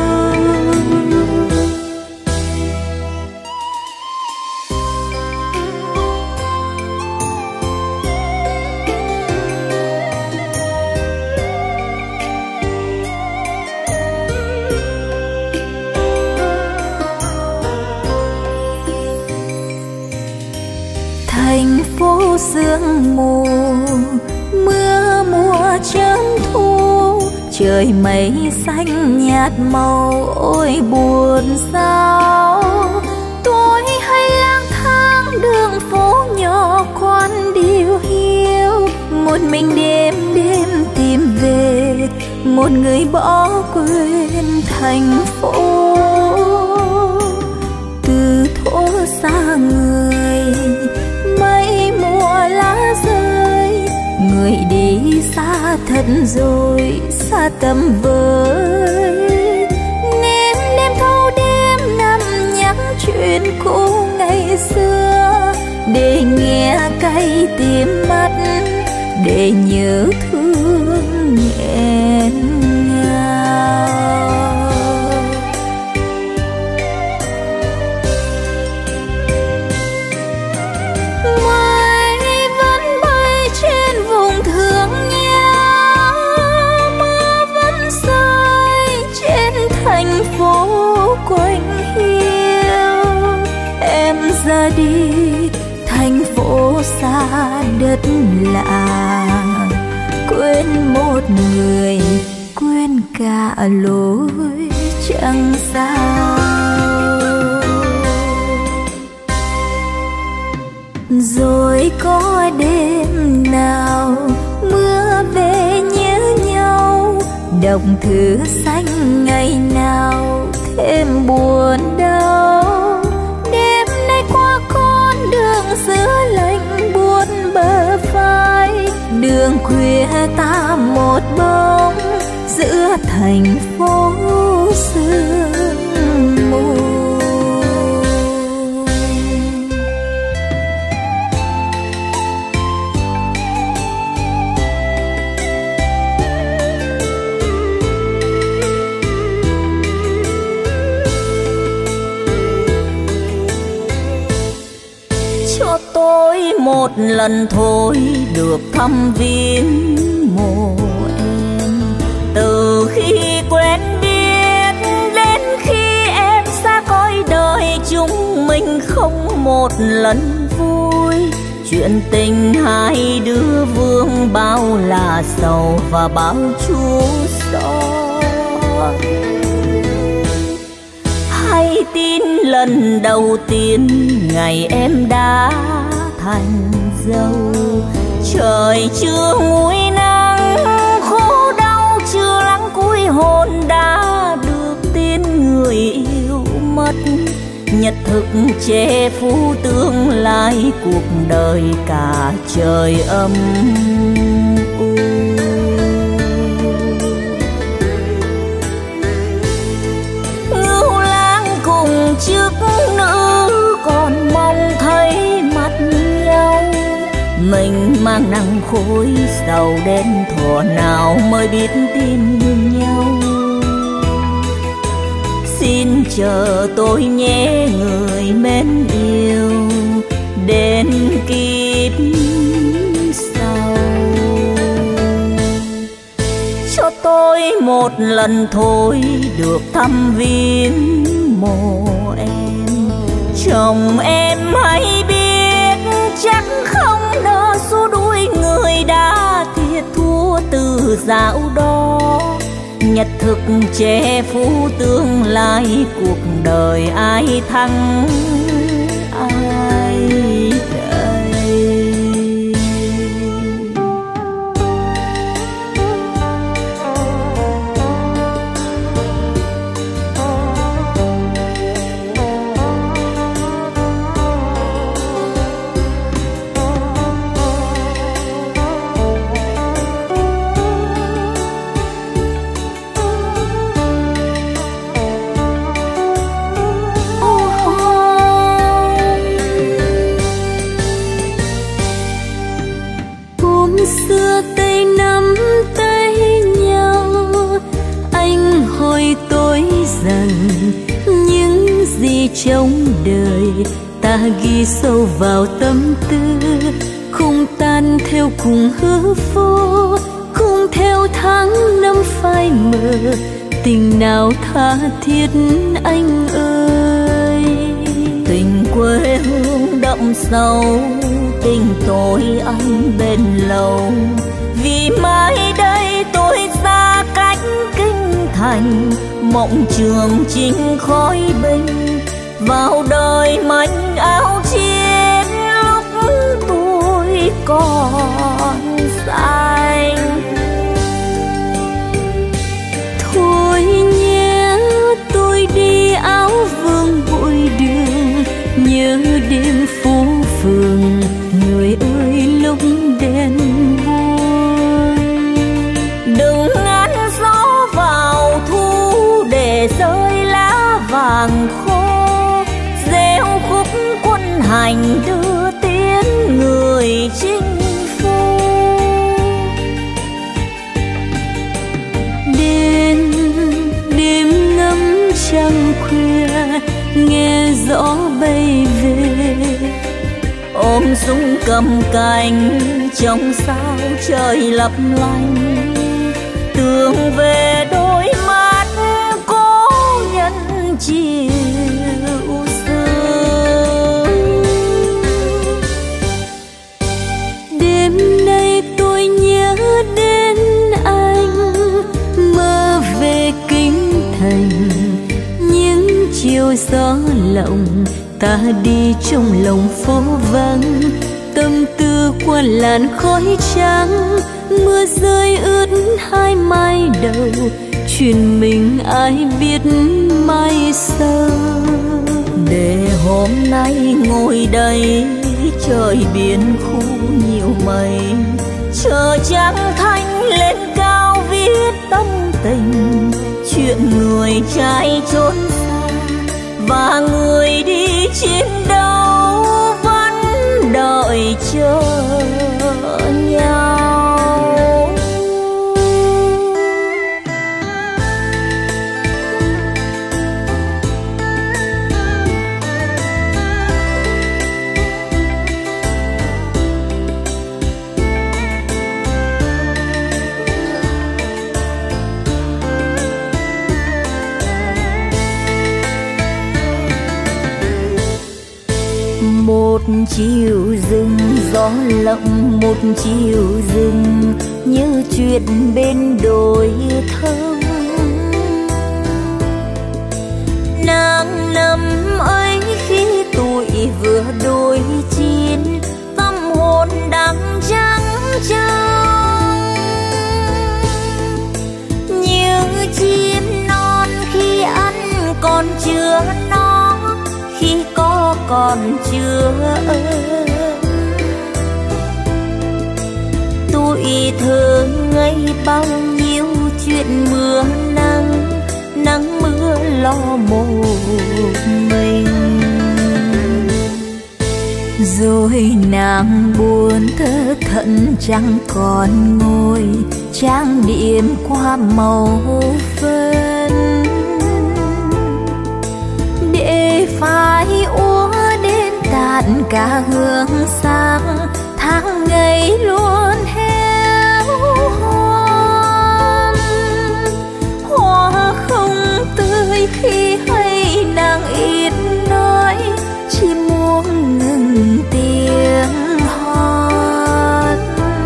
[SPEAKER 2] Thành phố sương mù, mưa mùa chớm thu, trời mây xanh nhạt màu ôi buồn sao. Tôi hay lang thang đường phố nhỏ quan điều hiu, một mình đêm đêm tìm về một người bỏ quên thành phố. Từ thuở xa người, mây mùa lá rơi, người đi xa thật rồi, xa tầm với. Nên đêm thâu đêm nằm nhắc chuyện cũ ngày xưa, cay tìm mắt để nhớ thương nghẹn ngào. Mây vẫn bay trên vùng thương nhớ, mưa vẫn rơi trên thành phố quạnh hiu. Em ra đi thành phố xa đất lạ, quên một người quên cả lối chẳng sao. Rồi có đêm nào mưa về nhớ nhau, đọc thư xanh ngày nào thêm buồn đau. Đêm nay qua con đường giữa lạnh buốt bờ vai, đường khuya ta một bóng giữa thành phố sương mù. Cho tôi một lần thôi được thăm viếng mộ em, từ khi quen biết đến khi em xa cõi đời, chúng mình không một lần vui. Chuyện tình hai đứa vương bao là sầu và bao chua xót. Hay tin lần đầu tiên ngày em đã thành dâu, trời chưa nguôi nắng, khổ đau chưa lắng cuối hồn đã được tin người yêu mất. Nhật thực che phủ tương lai cuộc đời cả trời âm u. Ngưu lang cùng chiếc nữ còn mong thấy mặt nhau, mình mang nặng khối sầu đến thuở nào mới biết tin nhau. Xin chờ tôi nhé người mến yêu, đến kiếp sau. Cho tôi một lần thôi được thăm viếng mộ em, chồng em hãy biết chắc không nỡ xua đuổi người đã thiệt thua từ dạo đó. Nhật thực che phủ tương lai cuộc đời ai thắng ai đây. Xưa tay nắm tay nhau, anh hỏi tôi rằng những gì trong đời ta ghi sâu vào tâm tư, không tan theo cùng hư vô, không theo tháng năm phai mờ. Tình nào tha thiết anh ơi, tình quê hương đậm sâu, tình tôi anh bên lâu. Vì mai đây tôi xa cách kinh thành, mộng trường chinh khói binh vào đời manh áo chiến lúc tôi còn xanh. Thôi nhé tôi đi áo vương bụi đường, nhớ đêm phố phường người ơi lúc đèn buông. Đừng ngăn gió vào thu để rơi lá vàng khô, rêu khúc quân hành đưa tiến người gió bay về, ôm súng cầm cánh trong sao trời lấp lánh, tưởng về đôi mắt cố nhân chiều sương. Đêm nay tôi nhớ đến anh, mơ về kinh thành, những chiều gió lộng ta đi trong lòng phố vắng, tâm tư qua làn khói trắng, mưa rơi ướt hai mai đầu, chuyện mình ai biết mai sau. Để hôm nay ngồi đây trời biển khu nhiều mây, chờ trăng thanh lên cao viết tâm tình, chuyện người trai trốn xa và người đi chiến đấu vẫn đợi chờ nhau. Một chiều rừng gió lộng, một chiều rừng như chuyện bên đồi thông. Nàng nằm ấy khi tuổi vừa đôi chín, tâm hồn đắm trắng trong. Như chim non khi ăn còn chưa no, khi có còn chưa ơi. Tuổi thơ ngây bao nhiêu chuyện mưa nắng, nắng mưa lo một mình. Rồi nàng buồn thơ thẫn chẳng còn ngồi, trang điểm qua màu phấn để phải úa đến tàn cả hương sáng, tháng ngày luôn héo hon. Hoa không tươi khi hay nàng ít nói, chỉ muốn ngừng tiếng hót.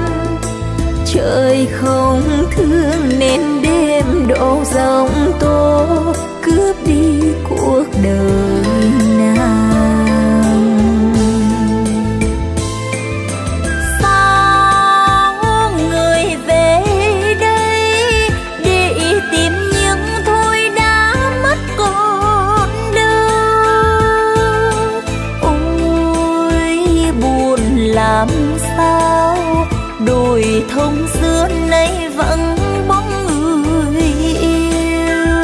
[SPEAKER 2] Trời không thương nên đêm đổ giông tố, cướp đi cuộc đời nàng. Sao người về đây để tìm những thôi đã mất còn đâu. Ôi buồn làm sao, đồi thông xưa nay vẫn bóng người yêu.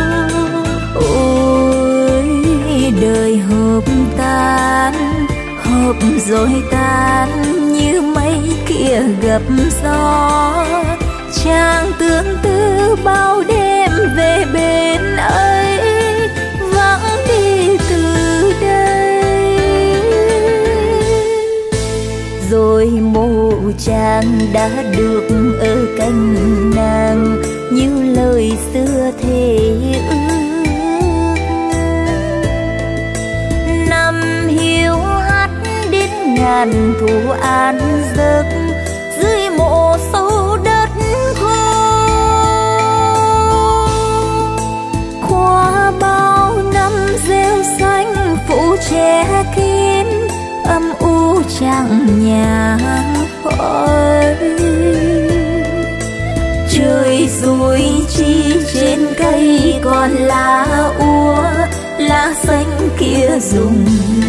[SPEAKER 2] Ôi đời hợp tan, hợp rồi tan như mây kia gặp gió. Chàng tương tư bao đêm về bên ấy, vắng đi từ đây. Rồi mộ chàng đã được ở cạnh nàng, như lời xưa thề ước. Năm hiu hắt đến ngàn thu an giấc, dưới mộ sâu đất khô. Qua bao năm rêu xanh phủ che kín, âm u chẳng nhà hỏi. Trời rồi chi trên cây còn lá úa, lá xanh kia rụng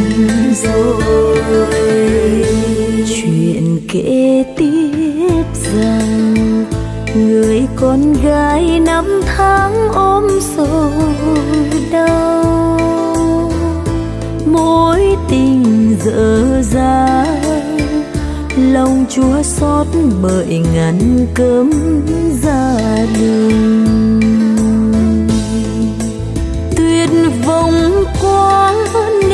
[SPEAKER 2] rồi. Chuyện kể tiếp rằng người con gái năm tháng ôm sầu đau, mối tình dở dang, lòng chua xót bởi ngăn cấm gia đình. Tuyệt vọng quá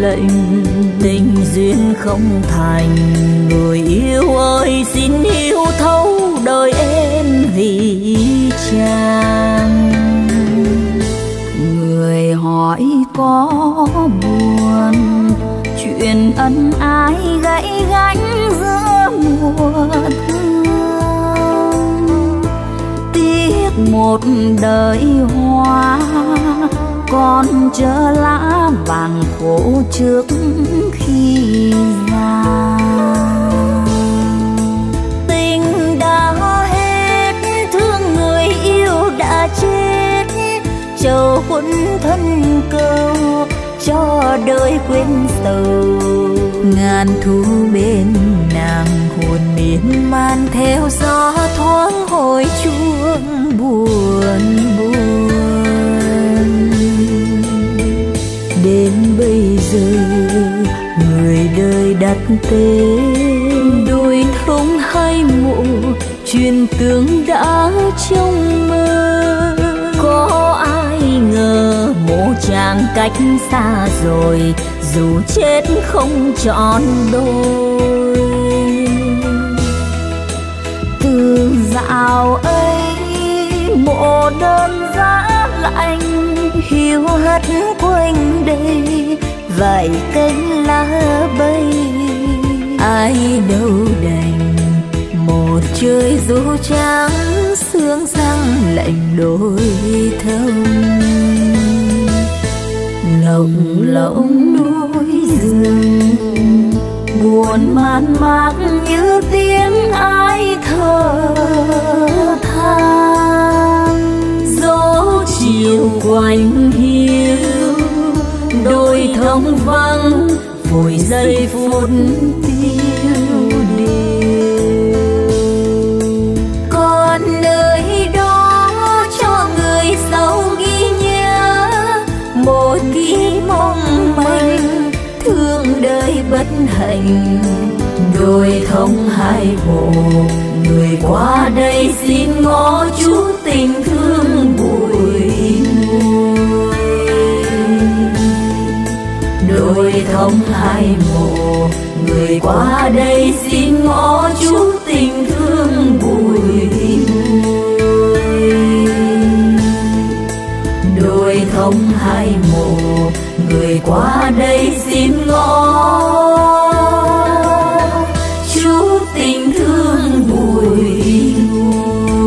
[SPEAKER 2] lệnh. Tình duyên không thành, người yêu ơi xin hiểu thấu đời em vì chàng. Người hỏi có buồn, chuyện ân ái gãy gánh giữa mùa thương. Tiếc một đời hoa, còn chờ lá vàng khổ trước khi già. Tình đã hết, thương người yêu đã chết, chờ quân thân câu cho đời quên sầu. Ngàn thu bên nàng hồn miên man theo gió thoáng hồi chuông buồn buồn. Đến bây giờ người đời đặt tên, đôi thông hai mộ truyền tướng đã trong mơ. Có ai ngờ mộ chàng cách xa rồi, dù chết không trọn đôi. Từ dạo ấy mộ đơn giá lạnh, hiu hắt quanh đây vài cánh lá bay. Ai đâu đành một trời dù trắng, sương răng lạnh đôi thông. Lồng lộng núi rừng buồn man mác như tiếng ai thở than. Gió chiều quanh hiu đôi thông vắng, vội giây phút tiêu điều. Còn nơi đó cho người sau ghi nhớ một ký mong manh, thương đời bất hạnh. Đôi thông hai bộ người qua đây xin ngó chú tình thương bụi mùi. Đôi thông hai mộ người qua đây xin ngó chú tình thương bụi mùi. Đôi thông hai mộ người qua đây xin ngó chú tình thương bụi mùi.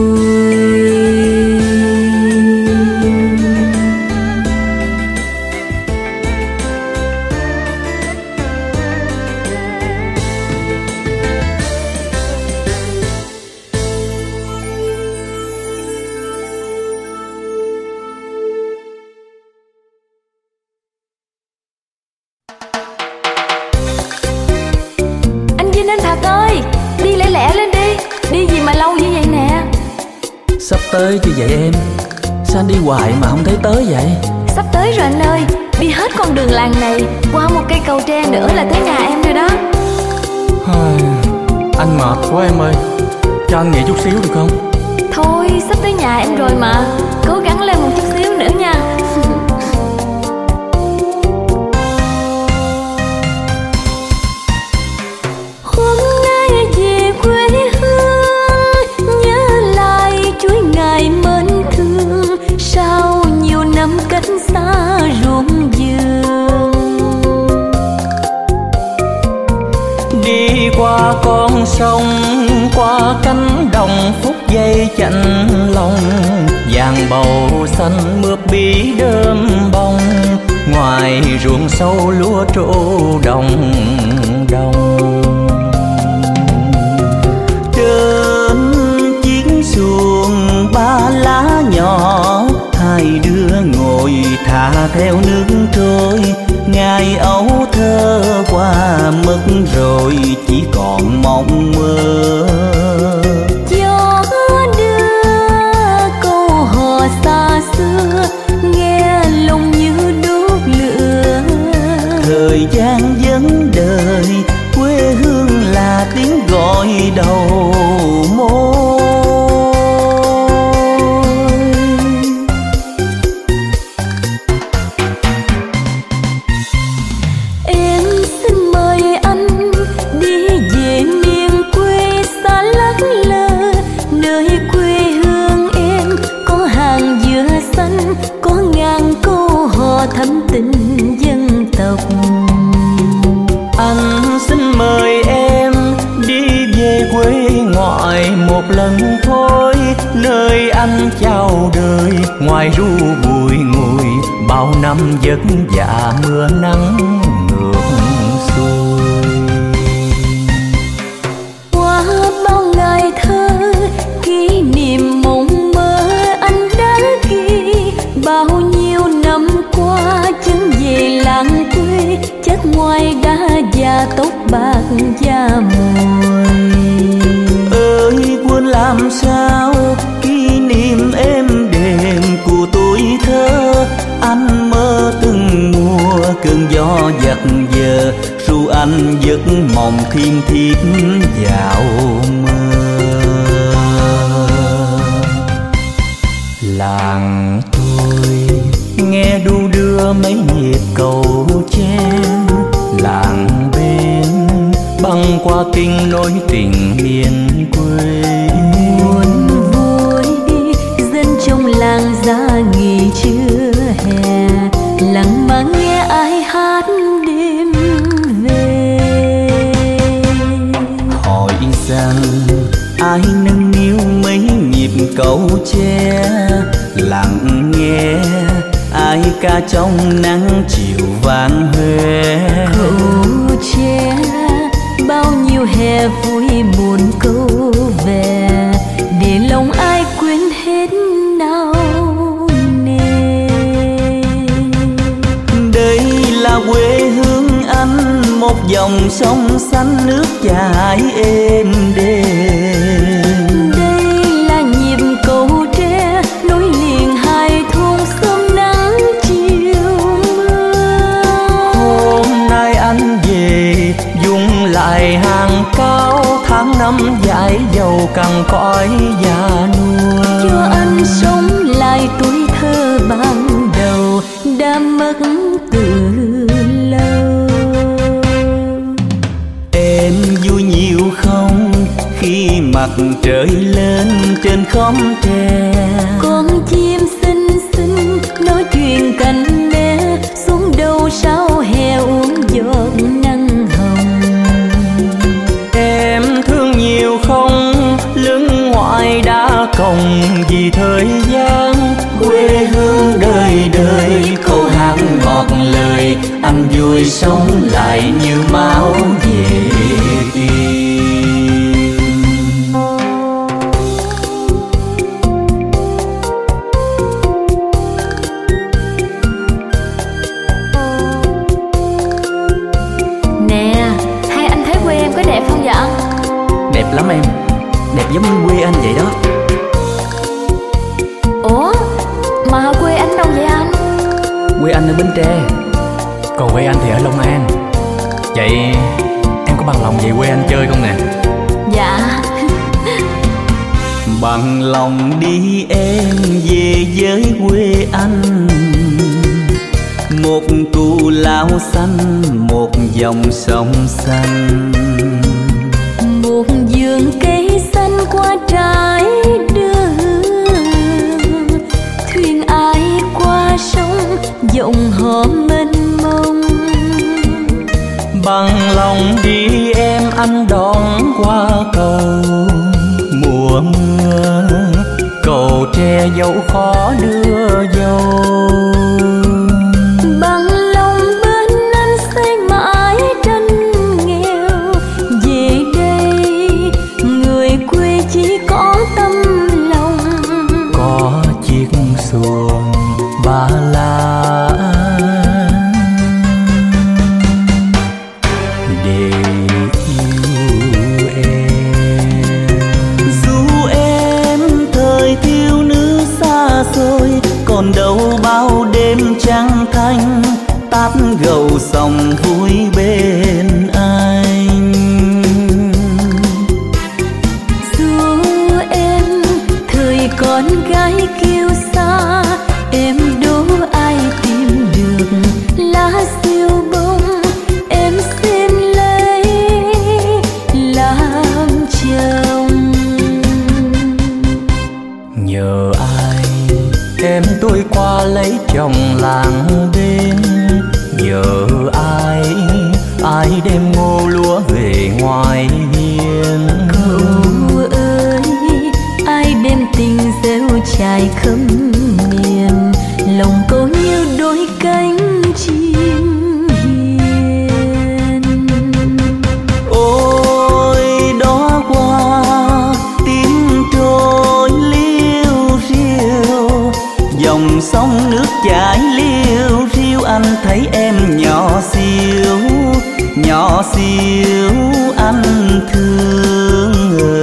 [SPEAKER 6] Sắp tới chứ vậy em, sao anh đi hoài mà không thấy tới vậy?
[SPEAKER 7] Sắp tới rồi anh ơi, đi hết con đường làng này, qua một cây cầu tre nữa là tới nhà em rồi đó.
[SPEAKER 6] Anh mệt quá em ơi, cho anh nghỉ chút xíu được không?
[SPEAKER 7] Thôi, sắp tới nhà em rồi mà, cố gắng lên một chút xíu nữa nha.
[SPEAKER 2] Cách xa ruộng vườn,
[SPEAKER 3] đi qua con sông, qua cánh đồng phút giây chạnh lòng. Vàng bầu xanh mướp bí đơm bông, ngoài ruộng sâu lúa trổ đồng đồng. Trên chiếc xuồng ba lá nhỏ, hai đứa ngồi thả theo nước trôi. Ngày ấu thơ qua mất rồi, chỉ còn mộng mơ.
[SPEAKER 2] Gió đưa câu hò xa xưa, nghe lòng như đốt lửa.
[SPEAKER 3] Thời gian vấn đời quê hương
[SPEAKER 2] thắm tình dân tộc.
[SPEAKER 1] Anh xin mời em đi về quê ngoại một lần thôi, nơi anh chào đời ngoài ru bụi ngùi, bao năm vất vả mưa nắng ngược xuôi.
[SPEAKER 2] Qua bao ngày thơ kỷ niệm mộng mơ anh đã ghi, bao nhiêu năm qua chân về làng quê, chất ngoài đã già tóc bạc da mồi.
[SPEAKER 1] Ơi quên làm sao kỷ niệm êm đềm của tuổi thơ, anh mơ từng mùa cơn gió giật giờ, ru anh giấc mộng thiên thiết vào mơ. Làng tôi nghe đu đưa mấy nhịp cầu tre, làng bên băng qua kinh nối tình miền quê.
[SPEAKER 2] Buồn vui dân trong làng ra nghỉ trưa hè, lặng mà nghe ai hát đêm về.
[SPEAKER 1] Hỏi rằng ai nâng niu mấy nhịp cầu tre, lặng nghe ai ca trong nắng chiều vàng huê.
[SPEAKER 2] Cầu tre bao nhiêu hè vui buồn câu về, để lòng ai quên hết nào nề.
[SPEAKER 1] Đây là quê hương anh, một dòng sông xanh nước chảy êm đềm.
[SPEAKER 2] Đây là nhịp cầu tre nối liền hai thôn sớm nắng chiều mưa.
[SPEAKER 1] Hôm nay anh về dùng lại hàng cao, tháng năm dài dầu cằn cõi già nua.
[SPEAKER 2] Cho anh sống lại tuổi thơ ban đầu đã mất từ lâu.
[SPEAKER 1] Em vui nhiều không khi mặt trời lên trên khóm tre,
[SPEAKER 2] Con chim xinh xinh nói chuyện cạnh mẹ, xuống đâu sao hè uống giọt nắng hồng.
[SPEAKER 1] em thương nhiều không lưng ngoại đã còng vì thời gian. Quê hương đời đời câu hát ngọt lời, anh vui sống lại như máu về tim.
[SPEAKER 7] Nè, hai anh thấy quê em có đẹp không vậy?
[SPEAKER 6] Đẹp lắm em, đẹp giống như quê anh vậy đó.
[SPEAKER 7] Ủa, mà quê anh đâu vậy anh?
[SPEAKER 6] Quê anh ở Bến Tre, còn quê anh thì ở Long An. Vậy em có bằng lòng về quê anh chơi không nè?
[SPEAKER 7] Dạ.
[SPEAKER 1] Bằng lòng đi em về với quê anh, một cù lao xanh một dòng sông xanh,
[SPEAKER 2] Một vườn cây xanh qua trái đường, thuyền ai qua sông giọng họ mênh mông.
[SPEAKER 1] bằng lòng đi em anh đón qua cầu mùa mưa, cầu tre dẫu khó đưa dâu.
[SPEAKER 2] Bằng lòng bên anh xây mãi tranh nghèo, về đây người quê chỉ có tâm lòng,
[SPEAKER 1] Có chiếc xuồng ba la để yêu em. Dù em thời thiếu nữ xa xôi, còn đâu bao đêm trăng thanh, tát gầu sông vui bên anh.
[SPEAKER 2] dù em thời con gái kiêu xa, em đố ai tìm được lá siêu bông em xin lấy làm chồng.
[SPEAKER 1] Nhờ ai
[SPEAKER 6] em tôi qua lấy chồng làng bên. Giờ ai ai đem ngô lúa về ngoài hiên.
[SPEAKER 2] Cậu ơi, ai đem tình gieo trải khắp miền, lòng cô như đôi cánh chim hiền.
[SPEAKER 1] Ôi đó qua tiếng trôi liêu riêu, dòng sông nước chảy liêu riêu, anh thấy em nhỏ xíu nhỏ xíu anh thương.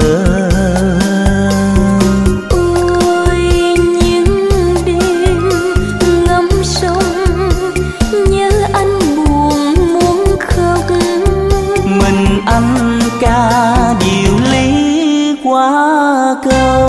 [SPEAKER 2] Ôi những đêm ngắm sông nhớ anh buồn muốn khóc,
[SPEAKER 1] Mình anh ca diệu lý qua câu.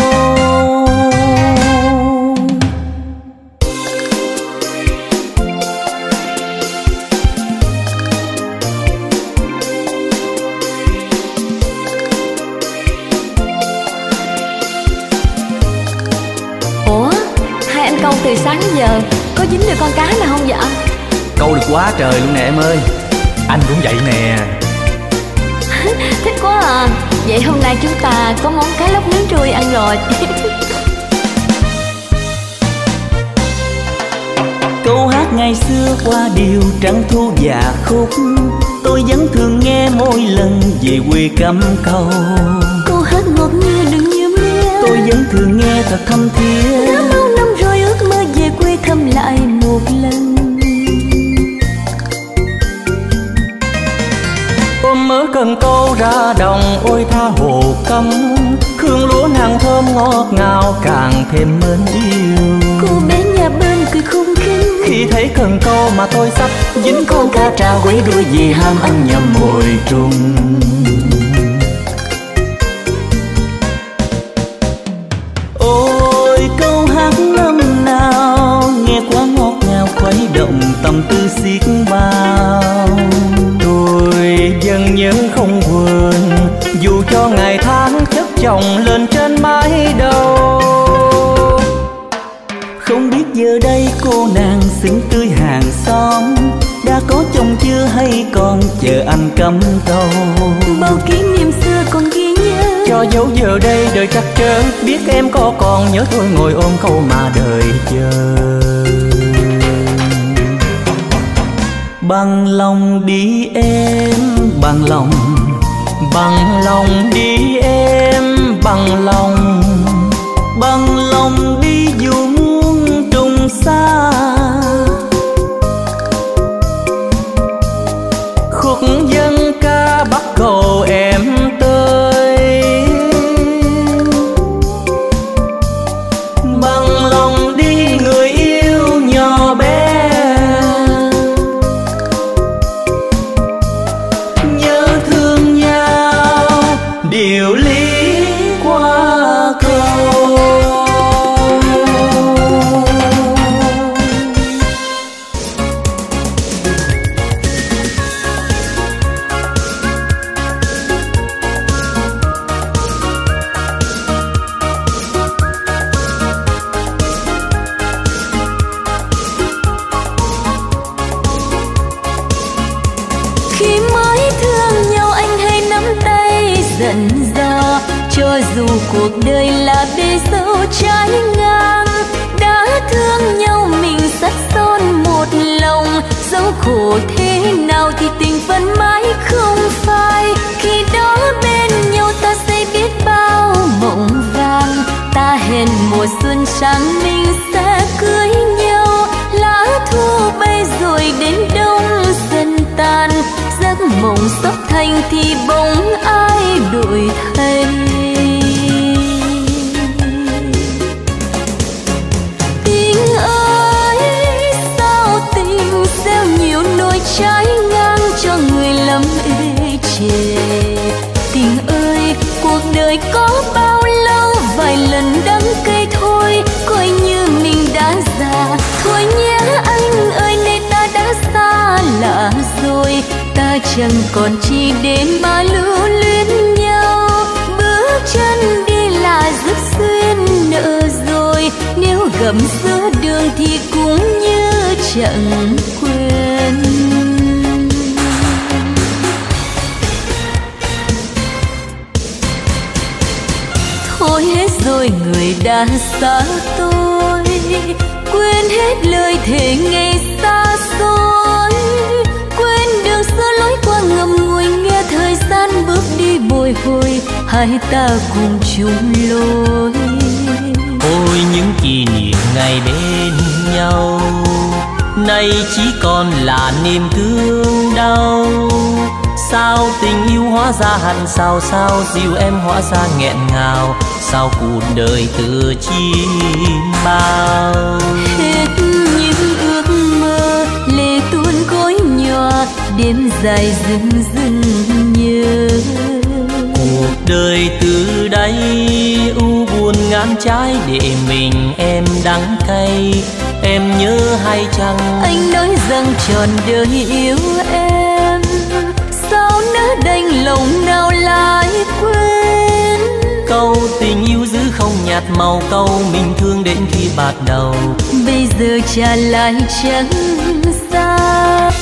[SPEAKER 7] Câu từ sáng giờ có dính được con cá nào không vậy?
[SPEAKER 6] Câu được quá trời luôn nè em ơi. Anh cũng vậy nè.
[SPEAKER 7] Thích quá à. Vậy hôm nay chúng ta có món cá lóc nướng trui ăn rồi.
[SPEAKER 1] Câu hát ngày xưa qua điều trắng thu và khúc, tôi vẫn thường nghe mỗi lần về quê cắm câu.
[SPEAKER 2] Câu hát ngọt như đừng như mưa,
[SPEAKER 1] tôi vẫn thường nghe thật thâm thiết.
[SPEAKER 2] đã bao năm rồi ước mơ về quê thăm lại một lần.
[SPEAKER 6] Ôm mớ cần câu ra đồng ôi tha hồ cắm, hương lúa nàng thơm ngọt ngào càng thêm mến yêu.
[SPEAKER 2] Cô bé nhà bên cười khung khinh
[SPEAKER 6] khi thấy cần câu mà tôi sắp dính con cá tra quấy đuôi vì ham ăn nhầm mồi trùng.
[SPEAKER 1] Ôi câu hát năm nào nghe quá ngọt ngào, khuấy động tâm tư xiết bao.
[SPEAKER 6] Tôi dần nhớ không quên, dù cho ngày tháng chất chồng lên trên mái đầu.
[SPEAKER 1] Không biết giờ đây cô nàng xinh tươi hàng xóm đã có chồng chưa hay còn chờ anh cắm câu.
[SPEAKER 2] bao kỷ niệm xưa còn ghi nhớ,
[SPEAKER 6] Cho dấu giờ đây đời trắc trở, biết em có còn nhớ tôi ngồi ôm câu mà đời chờ.
[SPEAKER 1] Bằng lòng đi em, bằng lòng,
[SPEAKER 6] Bằng lòng đi em, bằng lòng,
[SPEAKER 1] bằng lòng đi dù muôn trùng xa.
[SPEAKER 6] khúc dân ca bắt cầu em tới.
[SPEAKER 1] Bằng lòng đi người yêu nhỏ bé, nhớ thương nhau điều lý qua câu.
[SPEAKER 2] khi mới thương nhau anh hay nắm tay dặn dò, cho dù cuộc đời là bể dâu trái ngang. Đã thương nhau mình sắt son một lòng, dẫu khổ thế nào thì tình vẫn mãi không phai. Khi đó bên nhau ta sẽ biết bao mộng vàng, ta hẹn mùa xuân sang mình sẽ cưới nhau. Lá thu bay rồi đến đông dần tan, giấc mộng sắp thành thì bóng ai đổi thay. Tình ơi sao tình gieo nhiều nỗi trái ngang cho người lầm ê chề. Tình ơi cuộc đời có bao lâu vài lần đắng cay thôi, coi như mình đã già. Thôi nhé anh ơi nơi ta đã xa lạ rồi, ta chẳng còn chi đến mà lưu luyến nhau. Bước chân đi là dứt duyên nợ rồi, nếu gầm giữa thì cũng như chẳng quên. Thôi hết rồi người đã xa tôi, quên hết lời thề ngày xa xôi, quên đường xưa lối qua ngầm ngùi, nghe thời gian bước đi bồi hồi, hai ta cùng chung lối.
[SPEAKER 6] Ôi những kỷ niệm ngày bên nhau, nay chỉ còn là niềm thương đau. Sao tình yêu hóa ra hằn sao, sao dìu em hóa ra nghẹn ngào, sao cuộc đời tự chim bao.
[SPEAKER 2] Hết những ước mơ lệ tuôn gối nhòa, đêm dài dừng dừng nhớ.
[SPEAKER 6] Cuộc đời từ đây u buồn ngàn trái, để mình em đắng cay. Em nhớ hay chăng
[SPEAKER 2] anh nói rằng trọn đời yêu em, sao nỡ đành lòng nào lại quên.
[SPEAKER 6] Câu tình yêu giữ không nhạt màu, câu mình thương đến khi bạc đầu,
[SPEAKER 2] bây giờ trả lại chẳng xa.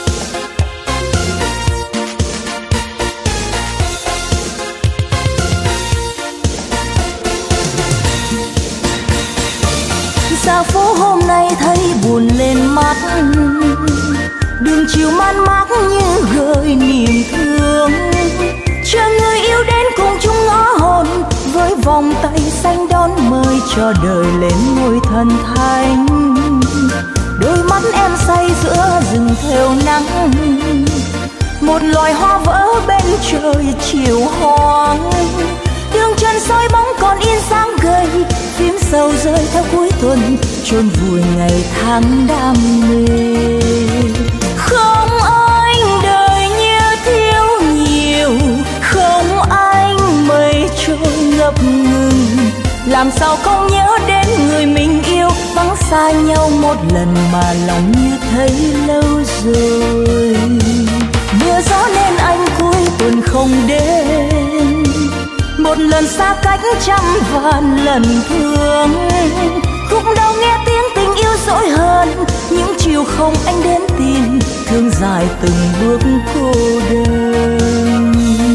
[SPEAKER 2] Xa phố hôm nay thấy buồn lên mắt, đường chiều man mác như gợi niềm thương. Chờ người yêu đến cùng chung ngõ hồn, với vòng tay xanh đón mời cho đời lên ngôi thần thánh. Đôi mắt em say giữa rừng theo nắng, một loài hoa vỡ bên trời chiều hoang. Đường chân soi bóng còn in dáng gầy, phím sầu rơi theo cuối tuần, chôn vùi ngày tháng đam mê. Không anh đời như thiếu nhiều, không anh mây trôi ngập ngừng. Làm sao không nhớ đến người mình yêu, vắng xa nhau một lần mà lòng như thấy lâu rồi. Mưa gió nên anh cuối tuần không đến, một lần xa cách trăm vạn lần thương. Cũng đâu nghe tiếng tình yêu dỗi hơn, những chiều không anh đến tìm, thương dài từng bước cô đơn.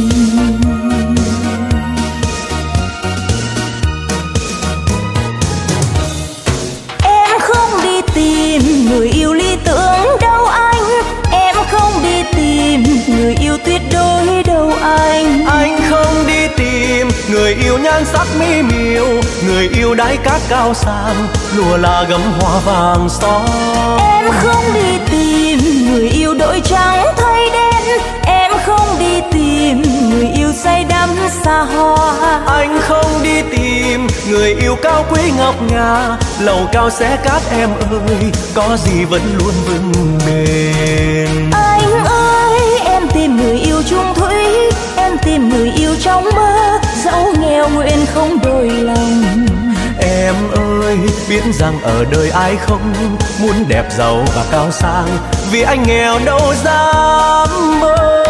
[SPEAKER 2] Em không đi tìm người yêu lý tưởng đâu anh, em không đi tìm người yêu tuyệt đối đâu anh.
[SPEAKER 3] Anh không đi tìm người yêu nhan sắc mỹ miều, người yêu đáy cát cao sang, lùa là gấm hoa vàng son.
[SPEAKER 2] Em không đi tìm người yêu đội trắng thay đen, em không đi tìm người yêu say đắm xa hoa.
[SPEAKER 3] Anh không đi tìm người yêu cao quý ngọc ngà, lầu cao xé cát em ơi, có gì vẫn luôn vững bền.
[SPEAKER 2] Anh ơi em tìm người yêu chung thủy, em tìm người yêu trong mơ, dẫu nghèo nguyện không đổi lòng.
[SPEAKER 3] Em ơi biết rằng ở đời ai không muốn đẹp giàu và cao sang, vì anh nghèo đâu dám mơ.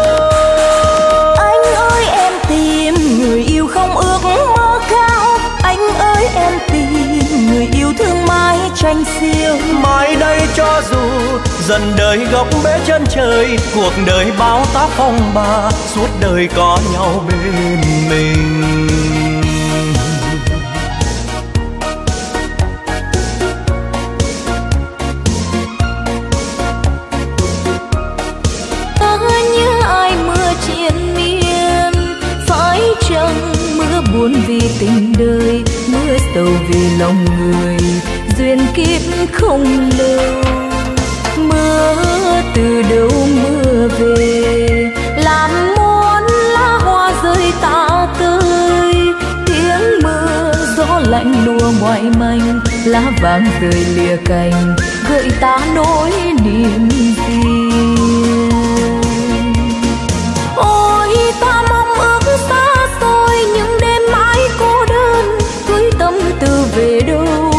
[SPEAKER 2] Anh ơi em tìm người yêu không ước mơ cao, anh ơi em tìm người yêu thương mãi tranh xiêu.
[SPEAKER 3] Mai đây cho dù dần đời góc bế chân trời, cuộc đời bao tác phong ba, suốt đời có nhau bên mình.
[SPEAKER 2] Buồn vì tình đời, mưa sầu vì lòng người, duyên kiếp không lâu. Mưa từ đâu mưa về, làm muôn lá hoa rơi tả tơi. Tiếng mưa gió lạnh lùa ngoại manh, lá vàng rơi lìa cành, gợi ta nỗi niềm riêng. Ôi ta mong ước xa xôi, những đêm mãi cô đơn, cuối tâm tư về đâu.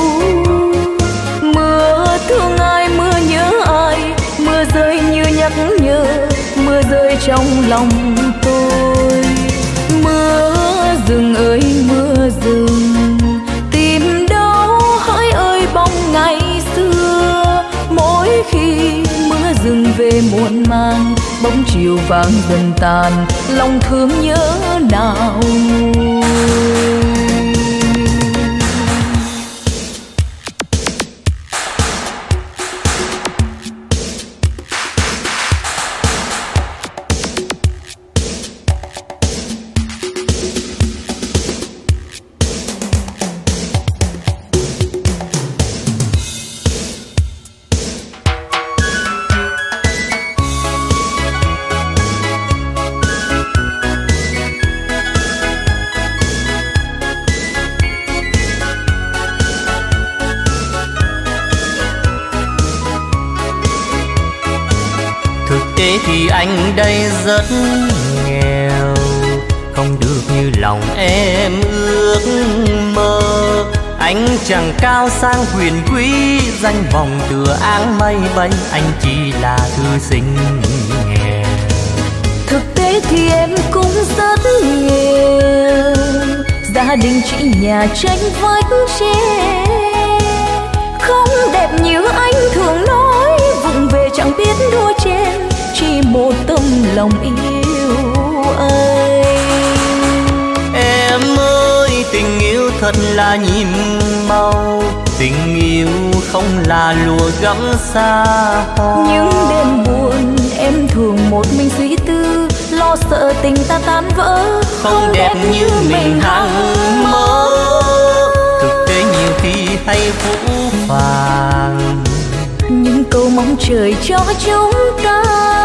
[SPEAKER 2] Mưa thương ai, mưa nhớ ai, mưa rơi như nhắc nhở, mưa rơi trong lòng tôi. Mưa rừng ơi mưa rừng, tìm đâu hỡi ơi bóng ngày vàng dần tàn, lòng thương nhớ nào nguôi.
[SPEAKER 6] Thì anh đây rất nghèo, không được như lòng em ước mơ. Anh chẳng cao sang quyền quý, danh vọng tựa áng mây bay, anh chỉ là thư sinh nghèo.
[SPEAKER 2] Thực tế thì em cũng rất nghèo, gia đình chỉ nhà tranh vách tre, không đẹp như anh thường nói, vụng về chẳng biết đua chen, chỉ một tâm lòng yêu anh.
[SPEAKER 6] Em ơi tình yêu thật là nhiệm màu, tình yêu không là lụa gấm xa hoa.
[SPEAKER 2] Những đêm buồn em thường một mình suy tư, lo sợ tình ta tan vỡ,
[SPEAKER 6] không, không đẹp, đẹp như mình hằng mơ. Thực tế nhiều khi hay phũ phàng,
[SPEAKER 2] những câu mong trời cho chúng ta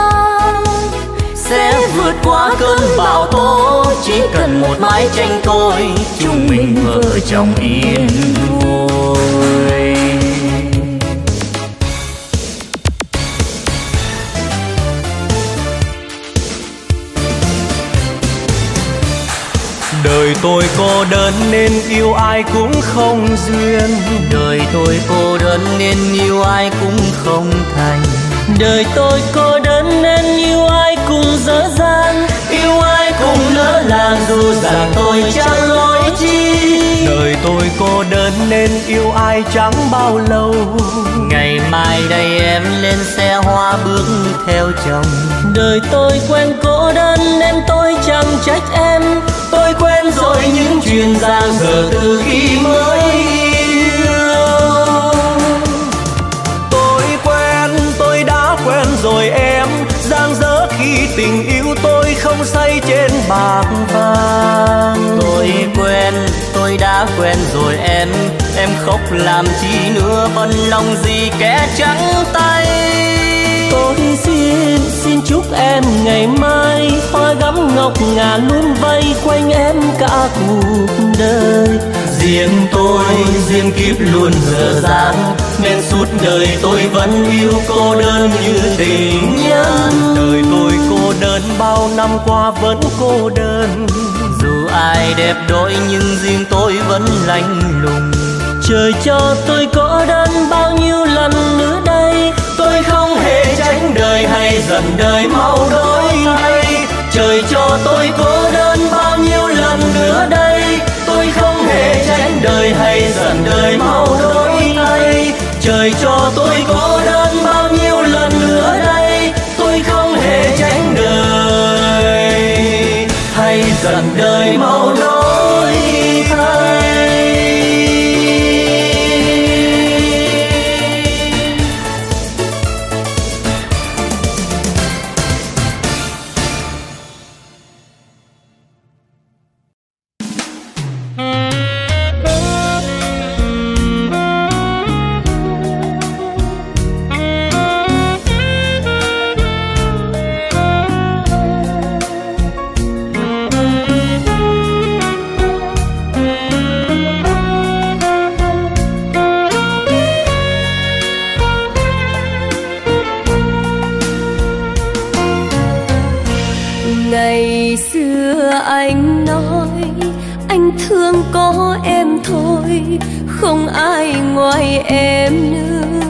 [SPEAKER 6] sẽ vượt qua cơn bão tố. Chỉ cần một mái tranh tôi, chúng mình vợ chồng yên vui.
[SPEAKER 3] Đời tôi cô đơn nên yêu ai cũng không duyên,
[SPEAKER 6] đời tôi cô đơn nên yêu ai cũng không thành. Đời tôi cô đơn nên yêu ai cũng dở dang, yêu ai cũng lỡ làng dù rằng tôi chẳng lỗi chi.
[SPEAKER 3] Đời tôi cô đơn nên yêu ai chẳng bao lâu,
[SPEAKER 6] ngày mai đây em lên xe hoa bước theo chồng. Đời tôi quen cô đơn nên tôi chẳng trách em, tôi quen rồi những chuyện giang dở từ khi mới yêu.
[SPEAKER 3] Tôi quen, tôi đã quen rồi em, giang dở khi tình yêu tôi không say trên bạc vàng.
[SPEAKER 6] Tôi quen, tôi đã quen rồi em, em khóc làm chi nữa, bận lòng gì kẻ trắng tay.
[SPEAKER 3] Tôi xin, xin chúc em ngày mai hoa gấm ngọc ngà luôn vây quanh em cả cuộc đời.
[SPEAKER 6] Riêng tôi, riêng kiếp luôn dở dang, nên suốt đời tôi vẫn yêu cô đơn như tình nhân.
[SPEAKER 3] Đời tôi cô đơn bao năm qua vẫn cô đơn,
[SPEAKER 6] dù ai đẹp đôi nhưng riêng tôi vẫn lạnh lùng.
[SPEAKER 3] Trời cho tôi cô đơn bao nhiêu lần nữa đây,
[SPEAKER 6] tôi không hề tránh đời hay giận đời mau đổi thay.
[SPEAKER 3] Trời cho tôi cô đơn bao nhiêu lần nữa đây,
[SPEAKER 6] tôi không hề tránh đời hay giận đời mau đổi thay.
[SPEAKER 3] Trời cho tôi cô đơn bao nhiêu lần nữa đây,
[SPEAKER 6] tôi không hề tránh đời hay giận đời mau đổi thay.
[SPEAKER 2] Ngày xưa anh nói anh thương có em thôi, không ai ngoài em nữa.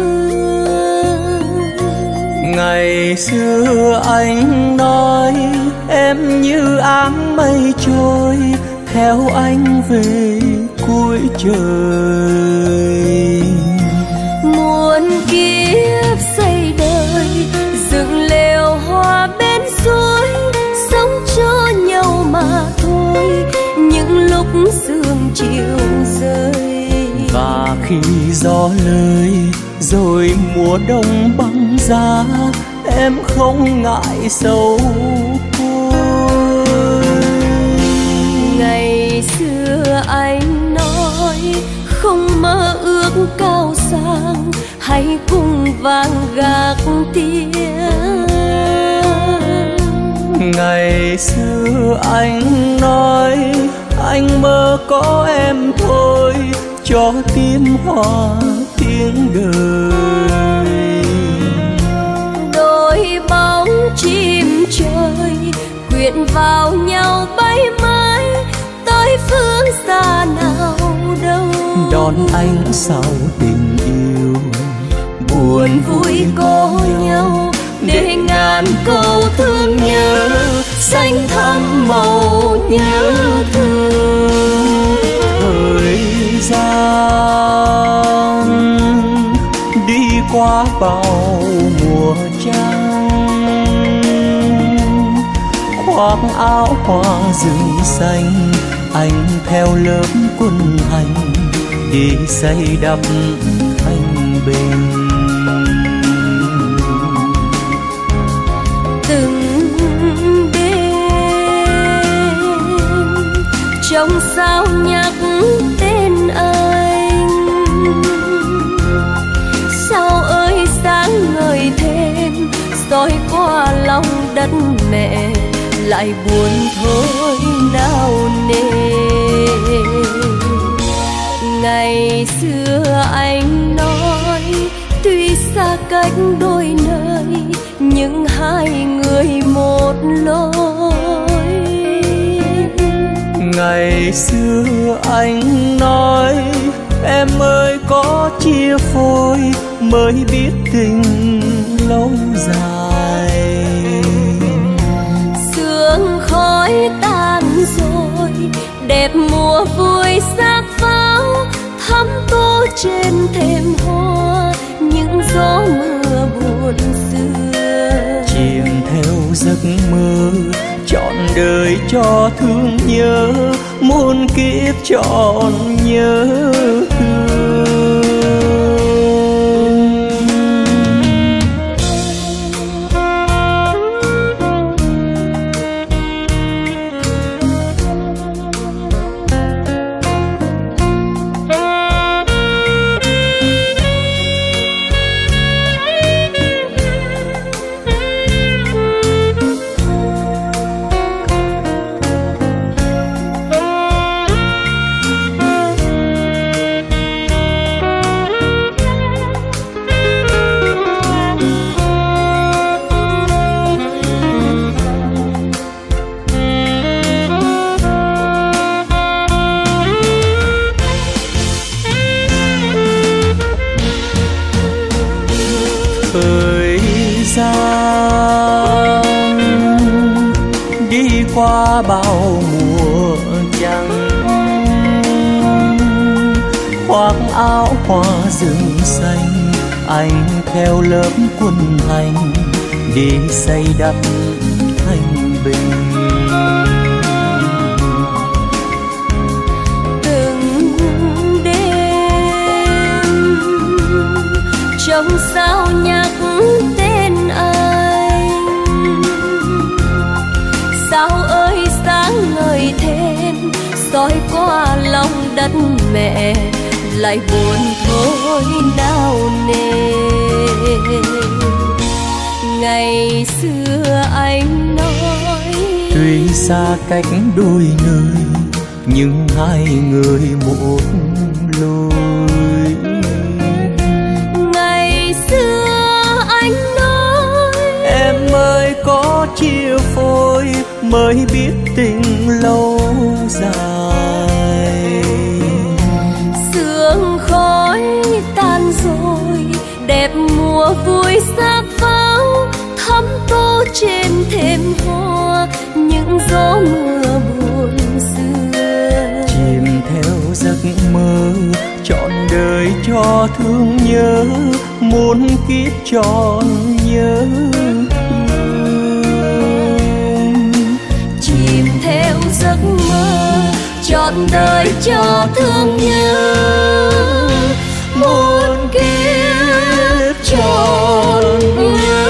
[SPEAKER 3] Ngày xưa anh nói em như áng mây trôi, theo anh về cuối trời.
[SPEAKER 2] Muôn kiếp xây đời dựng lều hoa bên chiều rơi.
[SPEAKER 1] Và khi gió lơi rồi mùa đông băng giá, em không ngại sầu côi.
[SPEAKER 2] Ngày xưa anh nói không mơ ước cao sang, hãy cùng vang gác tiếng.
[SPEAKER 1] Ngày xưa anh nói anh mơ có em thôi, cho tim hoa tiếng đời.
[SPEAKER 2] Đôi bóng chim trời quyện vào nhau bay mãi tới phương xa nào đâu.
[SPEAKER 1] Đón anh sau tình yêu
[SPEAKER 2] buồn vui có nhau, để ngàn câu thương nhớ xanh thắm màu nhớ thương.
[SPEAKER 1] Thời gian đi qua bao mùa trăng, khoác áo hoa rừng xanh, anh theo lớp quân hành đi xây đắp thanh bình.
[SPEAKER 2] Từng đêm trong sao nhắc tên anh, sao ơi sáng ngời thêm soi qua lòng đất mẹ, lại buồn thôi nào nề. Ngày xưa anh nói tuy xa cách đôi nơi, nhưng hai người một lối.
[SPEAKER 1] Ngày xưa anh nói em ơi có chia phôi mới biết tình lâu dài.
[SPEAKER 2] Sương khói tan rồi, đẹp mùa vui sắc pháo thắm tô trên thềm hoa những gió mưa buồn xưa.
[SPEAKER 1] Chìm theo giấc mơ trọn đời cho thương nhớ, muôn kiếp trọn nhớ thương. Thời gian đi qua bao mùa trăng, khoác áo hoa rừng xanh, anh theo lớp quân hành đi xây đắp thanh bình.
[SPEAKER 2] Trong sao nhắc tên anh, sao ơi sáng ngời thêm soi qua lòng đất mẹ, lại buồn thôi nào nề. Ngày xưa anh nói
[SPEAKER 1] tuy xa cách đôi nơi, nhưng hai người một lối. Chia phôi mới biết tình lâu dài.
[SPEAKER 2] Sương khói tan rồi, đẹp mùa vui sắc pháo thắm tô trên thềm hoa những gió mưa buồn xưa.
[SPEAKER 1] Chìm theo giấc mơ trọn đời cho thương nhớ, muôn kiếp trọn nhớ.
[SPEAKER 2] Chìm theo giấc mơ trọn đời cho thương nhớ một kiếp trọn nhớ.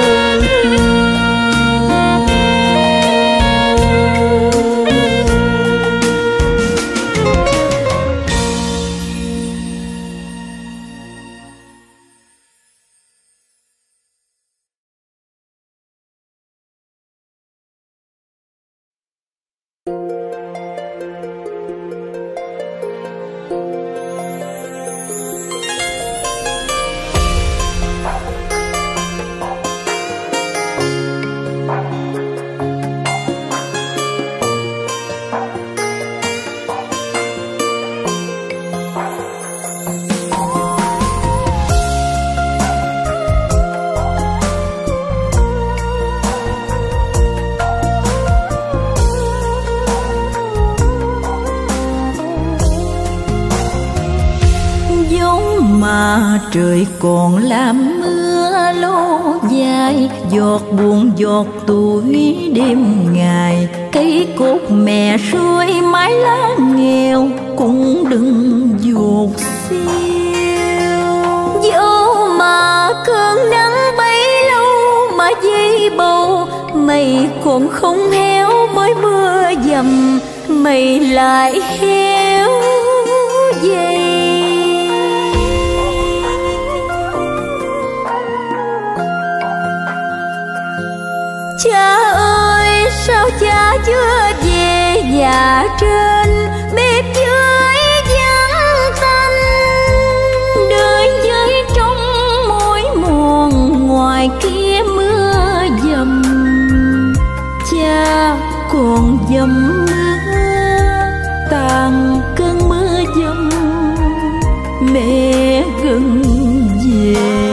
[SPEAKER 2] Trời còn làm mưa lâu dài, giọt buồn giọt tuổi đêm ngày. Cây cột mẹ xuôi mái lá nghèo cũng đừng dột xiêu. Dẫu mà cơn nắng bấy lâu mà dây bầu, mây còn không héo mới mưa dầm, mây lại héo dây. Cha ơi sao cha chưa về già trên bếp dưới vắng tanh, đời với trong mối muộn ngoài kia mưa dầm. Cha còn dầm mưa tàn cơn mưa dầm, mẹ gần về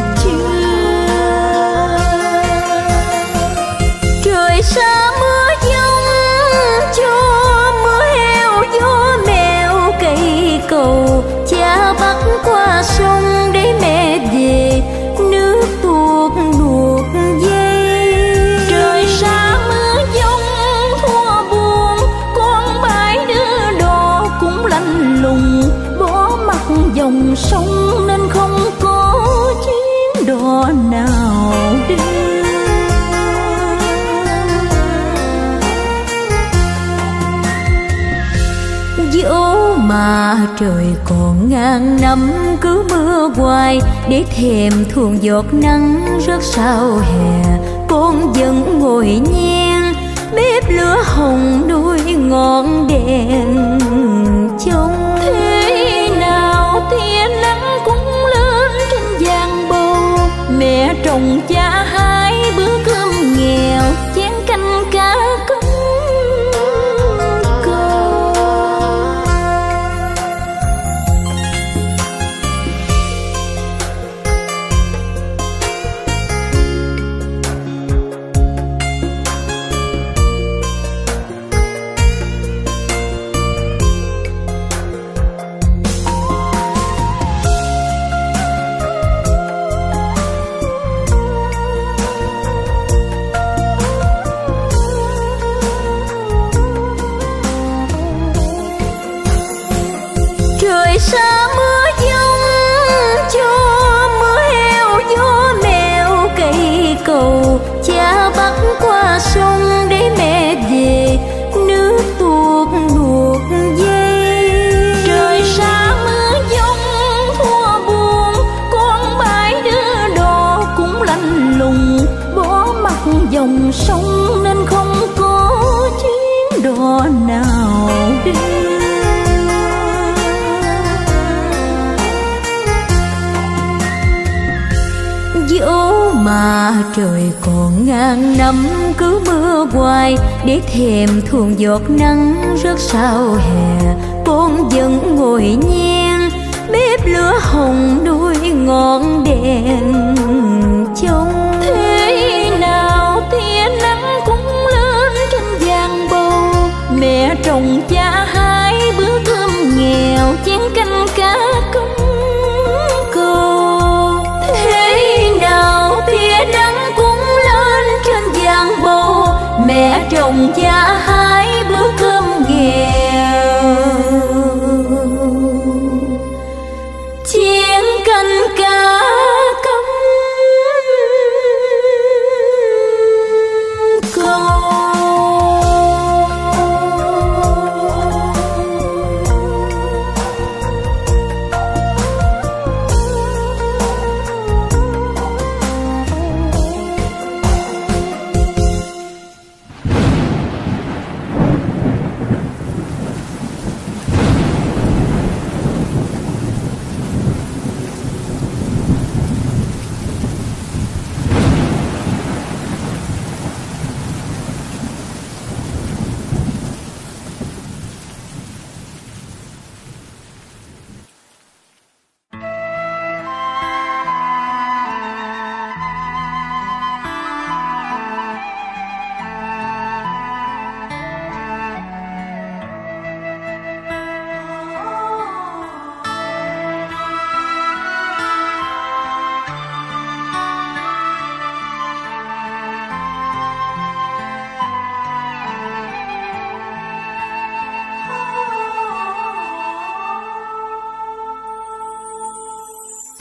[SPEAKER 2] xa mưa giông cho mưa heo gió mèo cây cầu. Cha bắt qua sông để mẹ về nước tuột nuột dây. Trời xa mưa giông thua buồn, con bãi đưa đò cũng lạnh lùng, bỏ mặt dòng sông nên không có chuyến đò nào đi. Dẫu mà trời còn ngàn năm cứ mưa hoài, để thèm thuồng giọt nắng rớt sau hè. Con vẫn ngồi nhen bếp lửa hồng nuôi ngọn đèn trong. Thế nào tia nắng cũng lên trên giang bầu, mẹ trồng cha hái bữa cơm nghèo, chén canh cá cống. Xa mưa giông cho mưa heo gió mèo cây cầu. Cha bắt qua sông để mẹ về nước tuột nuột dây. Trời xa mưa giông thua buồn, con bãi đưa đò cũng lạnh lùng, bỏ mặt dòng sông nên không có chuyến đò nào đi. Dẫu mà trời còn ngàn năm cứ mưa hoài, để thèm thuồng giọt nắng rớt sau hè. Con vẫn ngồi nhen bếp lửa hồng nuôi ngọn đèn trong. Thế nào tia nắng cũng lên trên giang bầu, mẹ trồng cha hái bữa cơm nghèo, chén canh cá cống cầu. Thế nào tia nắng cũng lên trên giang bầu, mẹ trồng cha hái bữa cơm nghèo.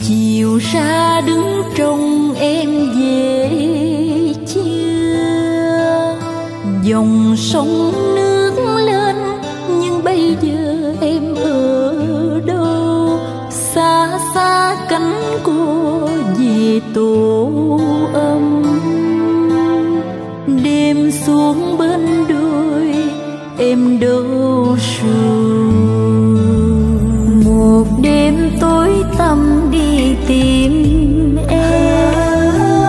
[SPEAKER 2] chiều ra đứng trông em về chưa. Dòng sông nước lên nhưng bây giờ em ở đâu? Xa xa cánh cô về tổ ấm. Đêm xuống bên đôi em đâu rồi? Một đêm tối tăm đi tìm em.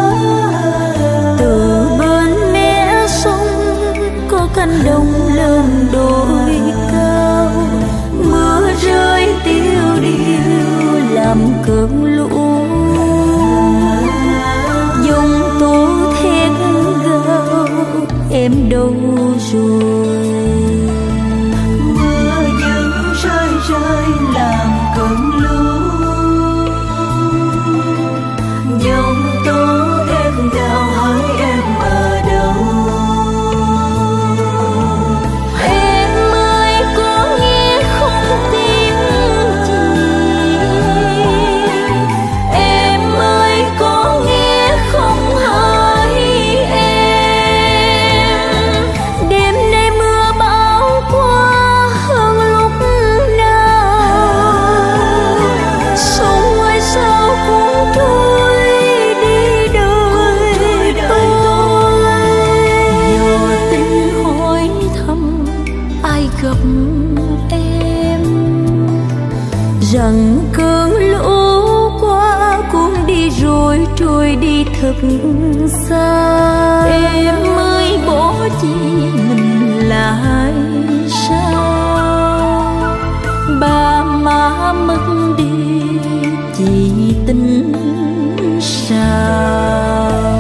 [SPEAKER 2] Từ bên mé sông có cánh đồng lên đồi cao. Mưa rơi tiêu điêu làm cơn lũ. Dòng tố thét gào em đâu rồi? Mưa vẫn rơi rơi làm cơn lũ. Dòng tố em gào hỏi em ở đâu? Em ơi có nghe không tiếng gì? Em ơi có nghe không hỡi em? Đêm nay mưa bão qua hơn lúc nào. Sông ơi sao cũng trôi đi đời tôi. Giờ tình hỏi thăm ai gặp em, rằng cơn lũ qua cuốn đi rồi trôi đi thật xa. Em ơi bỏ chi mình lại sao? Ba má mất đi chỉ tính sao?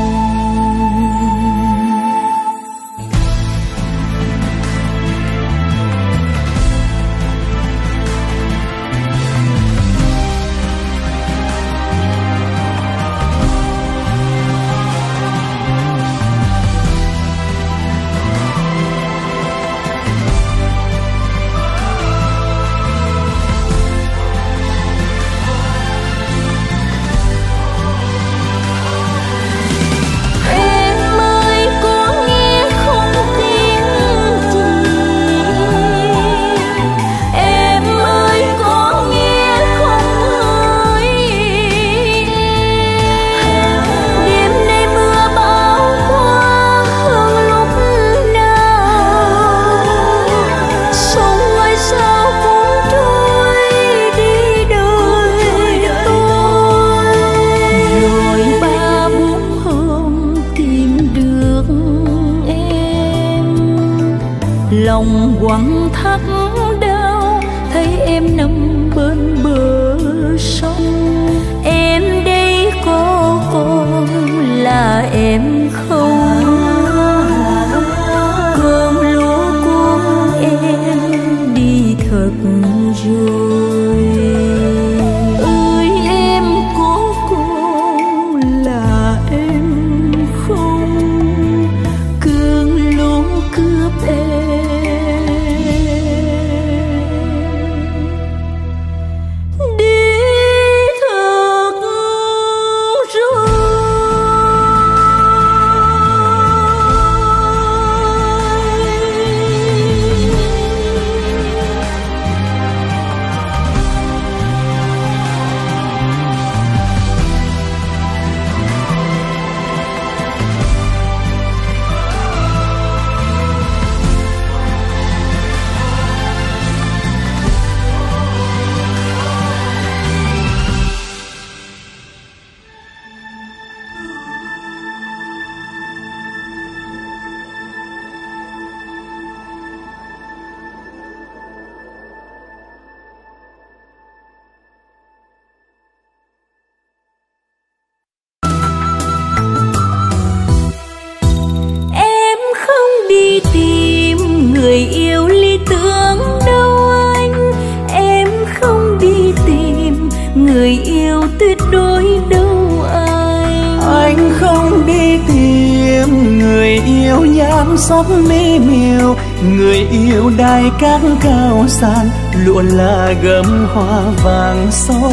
[SPEAKER 2] Lòng quặn thắt đau thấy em nằm bên bờ sông. Em đây có còn là em không? Cơn lúa cuốn em đi thật rồi. Ơi em có còn là em không? Cơn lúa cướp em người yêu lý tưởng đâu anh. Em không đi tìm người yêu tuyệt đối đâu anh.
[SPEAKER 1] Anh không đi tìm người yêu nhan sắc mỹ miều, người yêu đai cát cao san, lụa là gấm hoa vàng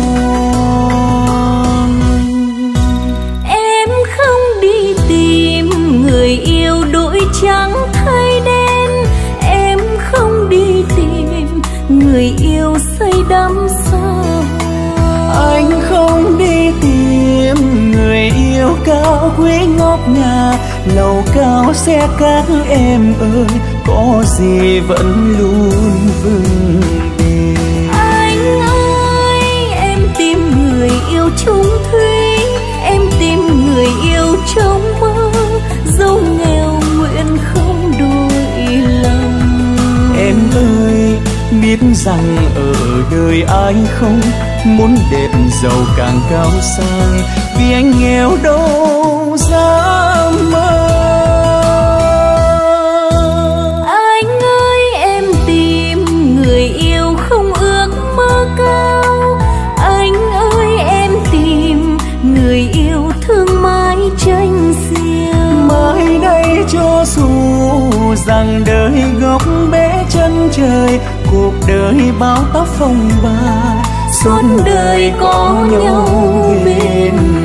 [SPEAKER 1] son.
[SPEAKER 2] Em không đi tìm người yêu đổi trắng thay đen, em không đi tìm người yêu say đắm son.
[SPEAKER 1] Anh không đi tìm người yêu cao quý ngóc ngà, lầu cao xe cát em ơi, có gì vẫn luôn vững bền.
[SPEAKER 2] Anh ơi, em tìm người yêu chung thủy, em tìm người yêu trong mơ, dẫu nghèo nguyện không đổi lòng.
[SPEAKER 1] Em ơi, biết rằng ở đời ai không muốn đẹp giàu càng cao sang, vì anh nghèo đâu dám mơ.
[SPEAKER 2] Anh ơi, em tìm người yêu không ước mơ cao, anh ơi em tìm người yêu thương mái tranh xiêu.
[SPEAKER 1] Mai đây cho dù rằng đời góc bé chân trời, cuộc đời bao tóc phong ba,
[SPEAKER 2] suốt đời có nhau bên